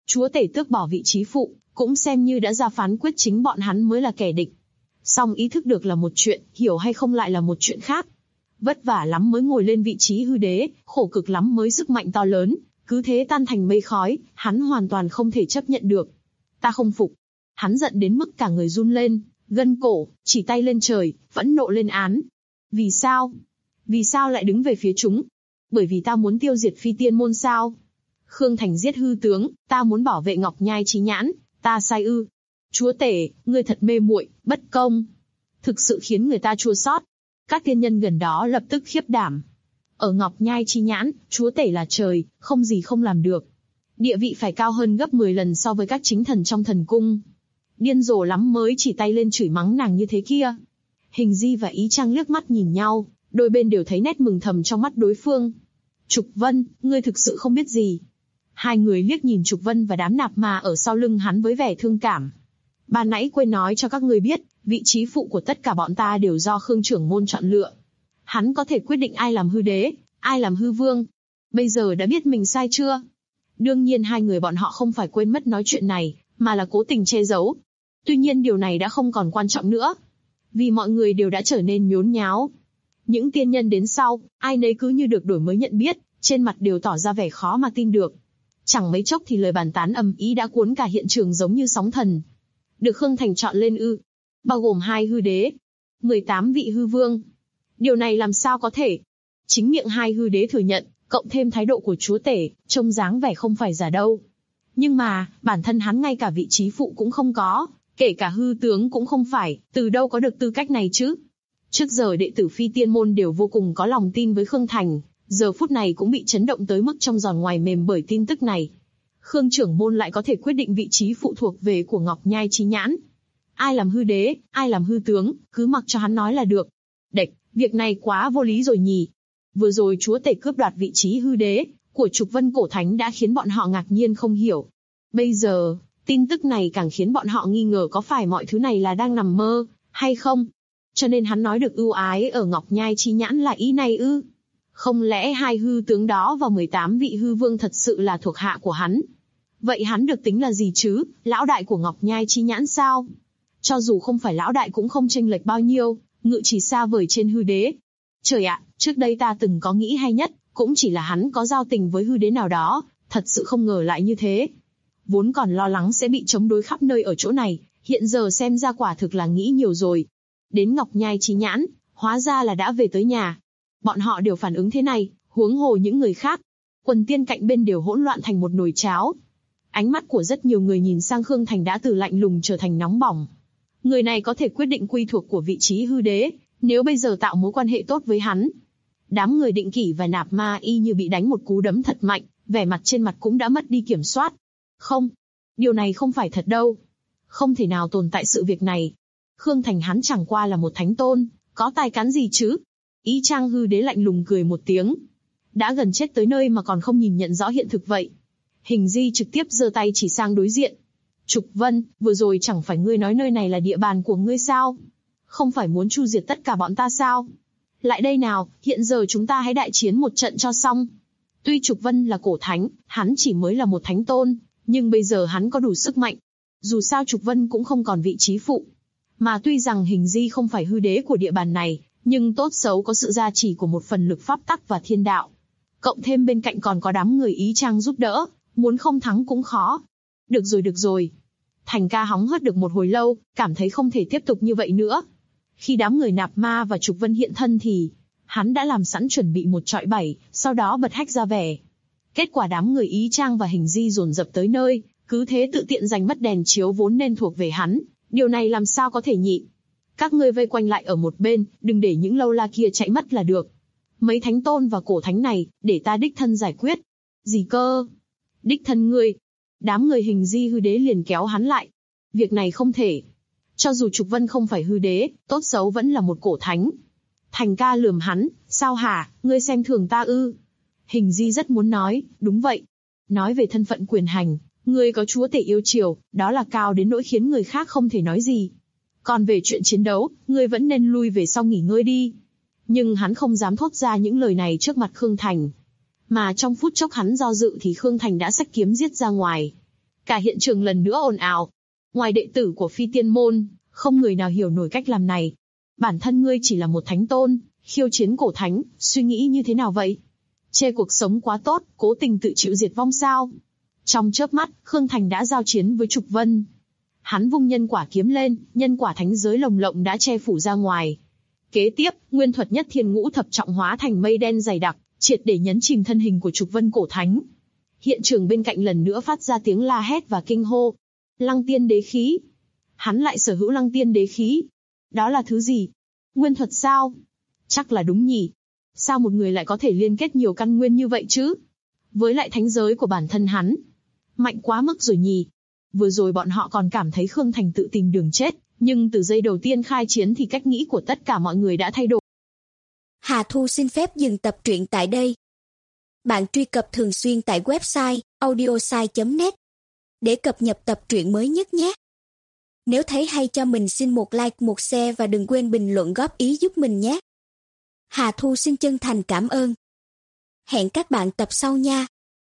[SPEAKER 2] Chúa tể tước bỏ vị trí phụ, cũng xem như đã ra phán quyết chính bọn hắn mới là kẻ địch. Song ý thức được là một chuyện, hiểu hay không lại là một chuyện khác. Vất vả lắm mới ngồi lên vị trí hư đế, khổ cực lắm mới sức mạnh to lớn, cứ thế tan thành mây khói, hắn hoàn toàn không thể chấp nhận được. Ta không phục. Hắn giận đến mức cả người run lên, gân cổ, chỉ tay lên trời, phẫn nộ lên án. Vì sao? Vì sao lại đứng về phía chúng? Bởi vì ta muốn tiêu diệt Phi Tiên Môn sao? Khương Thành giết hư tướng, ta muốn bảo vệ Ngọc Nhai Chí Nhãn, ta sai ư? Chúa tể, ngươi thật mê muội, bất công. Thực sự khiến người ta chua xót. Các tiên nhân gần đó lập tức khiếp đảm. Ở Ngọc Nhai Chí Nhãn, chúa tể là trời, không gì không làm được. Địa vị phải cao hơn gấp 10 lần so với các chính thần trong thần cung. Điên rồ lắm mới chỉ tay lên chửi mắng nàng như thế kia. Hình Di và Ý Trang liếc mắt nhìn nhau, đôi bên đều thấy nét mừng thầm trong mắt đối phương. Trục Vân, ngươi thực sự không biết gì. Hai người liếc nhìn Trục Vân và đám nạp mà ở sau lưng hắn với vẻ thương cảm. Ban nãy quên nói cho các ngươi biết, vị trí phụ của tất cả bọn ta đều do Khương trưởng môn chọn lựa. Hắn có thể quyết định ai làm hư đế, ai làm hư vương. Bây giờ đã biết mình sai chưa? Đương nhiên hai người bọn họ không phải quên mất nói chuyện này, mà là cố tình che giấu. Tuy nhiên điều này đã không còn quan trọng nữa. Vì mọi người đều đã trở nên nhốn nháo. Những tiên nhân đến sau, ai nấy cứ như được đổi mới nhận biết, trên mặt đều tỏ ra vẻ khó mà tin được. Chẳng mấy chốc thì lời bàn tán ầm ĩ đã cuốn cả hiện trường giống như sóng thần. Được Khương Thành chọn lên ư? Bao gồm 2 hư đế, 18 vị hư vương. Điều này làm sao có thể? Chính miệng 2 hư đế thừa nhận, cộng thêm thái độ của chúa tể, trông dáng vẻ không phải giả đâu. Nhưng mà, bản thân hắn ngay cả vị trí phụ cũng không có, kể cả hư tướng cũng không phải, từ đâu có được tư cách này chứ? Trước giờ đệ tử Phi Tiên Môn đều vô cùng có lòng tin với Khương Thành, giờ phút này cũng bị chấn động tới mức trong giòn ngoài mềm bởi tin tức này. Khương trưởng môn lại có thể quyết định vị trí phụ thuộc về của Ngọc Nhai Chí Nhãn. Ai làm hư đế, ai làm hư tướng, cứ mặc cho hắn nói là được. Đệch, việc này quá vô lý rồi nhỉ. Vừa rồi chúa tể cướp đoạt vị trí hư đế của Trục Vân Cổ Thánh đã khiến bọn họ ngạc nhiên không hiểu. Bây giờ, tin tức này càng khiến bọn họ nghi ngờ có phải mọi thứ này là đang nằm mơ, hay không? Cho nên hắn nói được ưu ái ở Ngọc Nhai Chí Nhãn là ý này ư? Không lẽ 2 hư tướng đó và 18 vị hư vương thật sự là thuộc hạ của hắn? Vậy hắn được tính là gì chứ, lão đại của Ngọc Nhai Chí Nhãn sao? Cho dù không phải lão đại cũng không chênh lệch bao nhiêu, ngự chỉ xa vời trên hư đế. Trời ạ, trước đây ta từng có nghĩ hay nhất, cũng chỉ là hắn có giao tình với hư đế nào đó, thật sự không ngờ lại như thế. Vốn còn lo lắng sẽ bị chống đối khắp nơi ở chỗ này, hiện giờ xem ra quả thực là nghĩ nhiều rồi. Đến Ngọc Nhai Chí Nhãn, hóa ra là đã về tới nhà. Bọn họ đều phản ứng thế này, huống hồ những người khác. Quần tiên cạnh bên đều hỗn loạn thành một nồi cháo. Ánh mắt của rất nhiều người nhìn sang Khương Thành đã từ lạnh lùng trở thành nóng bỏng. Người này có thể quyết định quy thuộc của vị trí hư đế, nếu bây giờ tạo mối quan hệ tốt với hắn. Đám người Định Kỷ và Nạp Ma y như bị đánh một cú đấm thật mạnh, vẻ mặt trên mặt cũng đã mất đi kiểm soát. Không, điều này không phải thật đâu. Không thể nào tồn tại sự việc này. Khương Thành hắn chẳng qua là một thánh tôn, có tài cán gì chứ? Ý Trang hư đế lạnh lùng cười một tiếng. Đã gần chết tới nơi mà còn không nhìn nhận rõ hiện thực vậy. Hình Di trực tiếp giơ tay chỉ sang đối diện. Trục Vân, vừa rồi chẳng phải ngươi nói nơi này là địa bàn của ngươi sao? Không phải muốn tru diệt tất cả bọn ta sao? Lại đây nào, hiện giờ chúng ta hãy đại chiến một trận cho xong. Tuy Trục Vân là cổ thánh, hắn chỉ mới là một thánh tôn, nhưng bây giờ hắn có đủ sức mạnh. Dù sao Trục Vân cũng không còn vị trí phụ. Mà tuy rằng Hình Di không phải hư đế của địa bàn này, nhưng tốt xấu có sự gia trì của một phần lực pháp tắc và thiên đạo. Cộng thêm bên cạnh còn có đám người Ý Trang giúp đỡ, muốn không thắng cũng khó. Được rồi. Thành ca hóng hớt được một hồi lâu, cảm thấy không thể tiếp tục như vậy nữa. Khi đám người Nạp Ma và Trục Vân hiện thân thì, hắn đã làm sẵn chuẩn bị một trọi 7, sau đó bật hách ra vẻ. Kết quả đám người Ý Trang và Hình Di dồn dập tới nơi, cứ thế tự tiện giành mất đèn chiếu vốn nên thuộc về hắn, điều này làm sao có thể nhịn. Các ngươi vây quanh lại ở một bên, đừng để những lâu la kia chạy mất là được. Mấy thánh tôn và cổ thánh này, để ta đích thân giải quyết. Gì cơ? Đích thân ngươi? Đám người Hình Di hư đế liền kéo hắn lại. Việc này không thể. Cho dù Trục Vân không phải hư đế, tốt xấu vẫn là một cổ thánh. Thành ca lườm hắn, sao hả, ngươi xem thường ta ư? Hình Di rất muốn nói, đúng vậy. Nói về thân phận quyền hành, ngươi có chúa tể yêu chiều, đó là cao đến nỗi khiến người khác không thể nói gì. Còn về chuyện chiến đấu, ngươi vẫn nên lui về sau nghỉ ngơi đi. Nhưng hắn không dám thốt ra những lời này trước mặt Khương Thành. Mà trong phút chốc hắn do dự thì Khương Thành đã xách kiếm giết ra ngoài. Cả hiện trường lần nữa ồn ào. Ngoài đệ tử của Phi Tiên Môn, không người nào hiểu nổi cách làm này. Bản thân ngươi chỉ là một thánh tôn, khiêu chiến cổ thánh, suy nghĩ như thế nào vậy? Chê cuộc sống quá tốt, cố tình tự chịu diệt vong sao? Trong chớp mắt, Khương Thành đã giao chiến với Trục Vân. Hắn vung nhân quả kiếm lên, nhân quả thánh giới lồng lộng đã che phủ ra ngoài. Kế tiếp, nguyên thuật nhất thiên ngũ thập trọng hóa thành mây đen dày đặc, triệt để nhấn chìm thân hình của Trục Vân cổ thánh. Hiện trường bên cạnh lần nữa phát ra tiếng la hét và kinh hô. Lăng tiên đế khí. Hắn lại sở hữu lăng tiên đế khí. Đó là thứ gì? Nguyên thuật sao? Chắc là đúng nhỉ. Sao một người lại có thể liên kết nhiều căn nguyên như vậy chứ? Với lại thánh giới của bản thân hắn. Mạnh quá mức rồi nhỉ. Vừa rồi bọn họ còn cảm thấy Khương Thành tự tìm đường chết, nhưng từ giây đầu tiên khai chiến thì cách nghĩ của tất cả mọi người đã thay đổi.
[SPEAKER 3] Hà Thu xin phép dừng tập truyện tại đây. Bạn truy cập thường xuyên tại website audiosai.net để cập nhật tập truyện mới nhất nhé. Nếu thấy hay cho mình xin một like, một share và đừng quên bình luận góp ý giúp mình nhé. Hà Thu xin chân thành cảm ơn. Hẹn các bạn tập sau nha.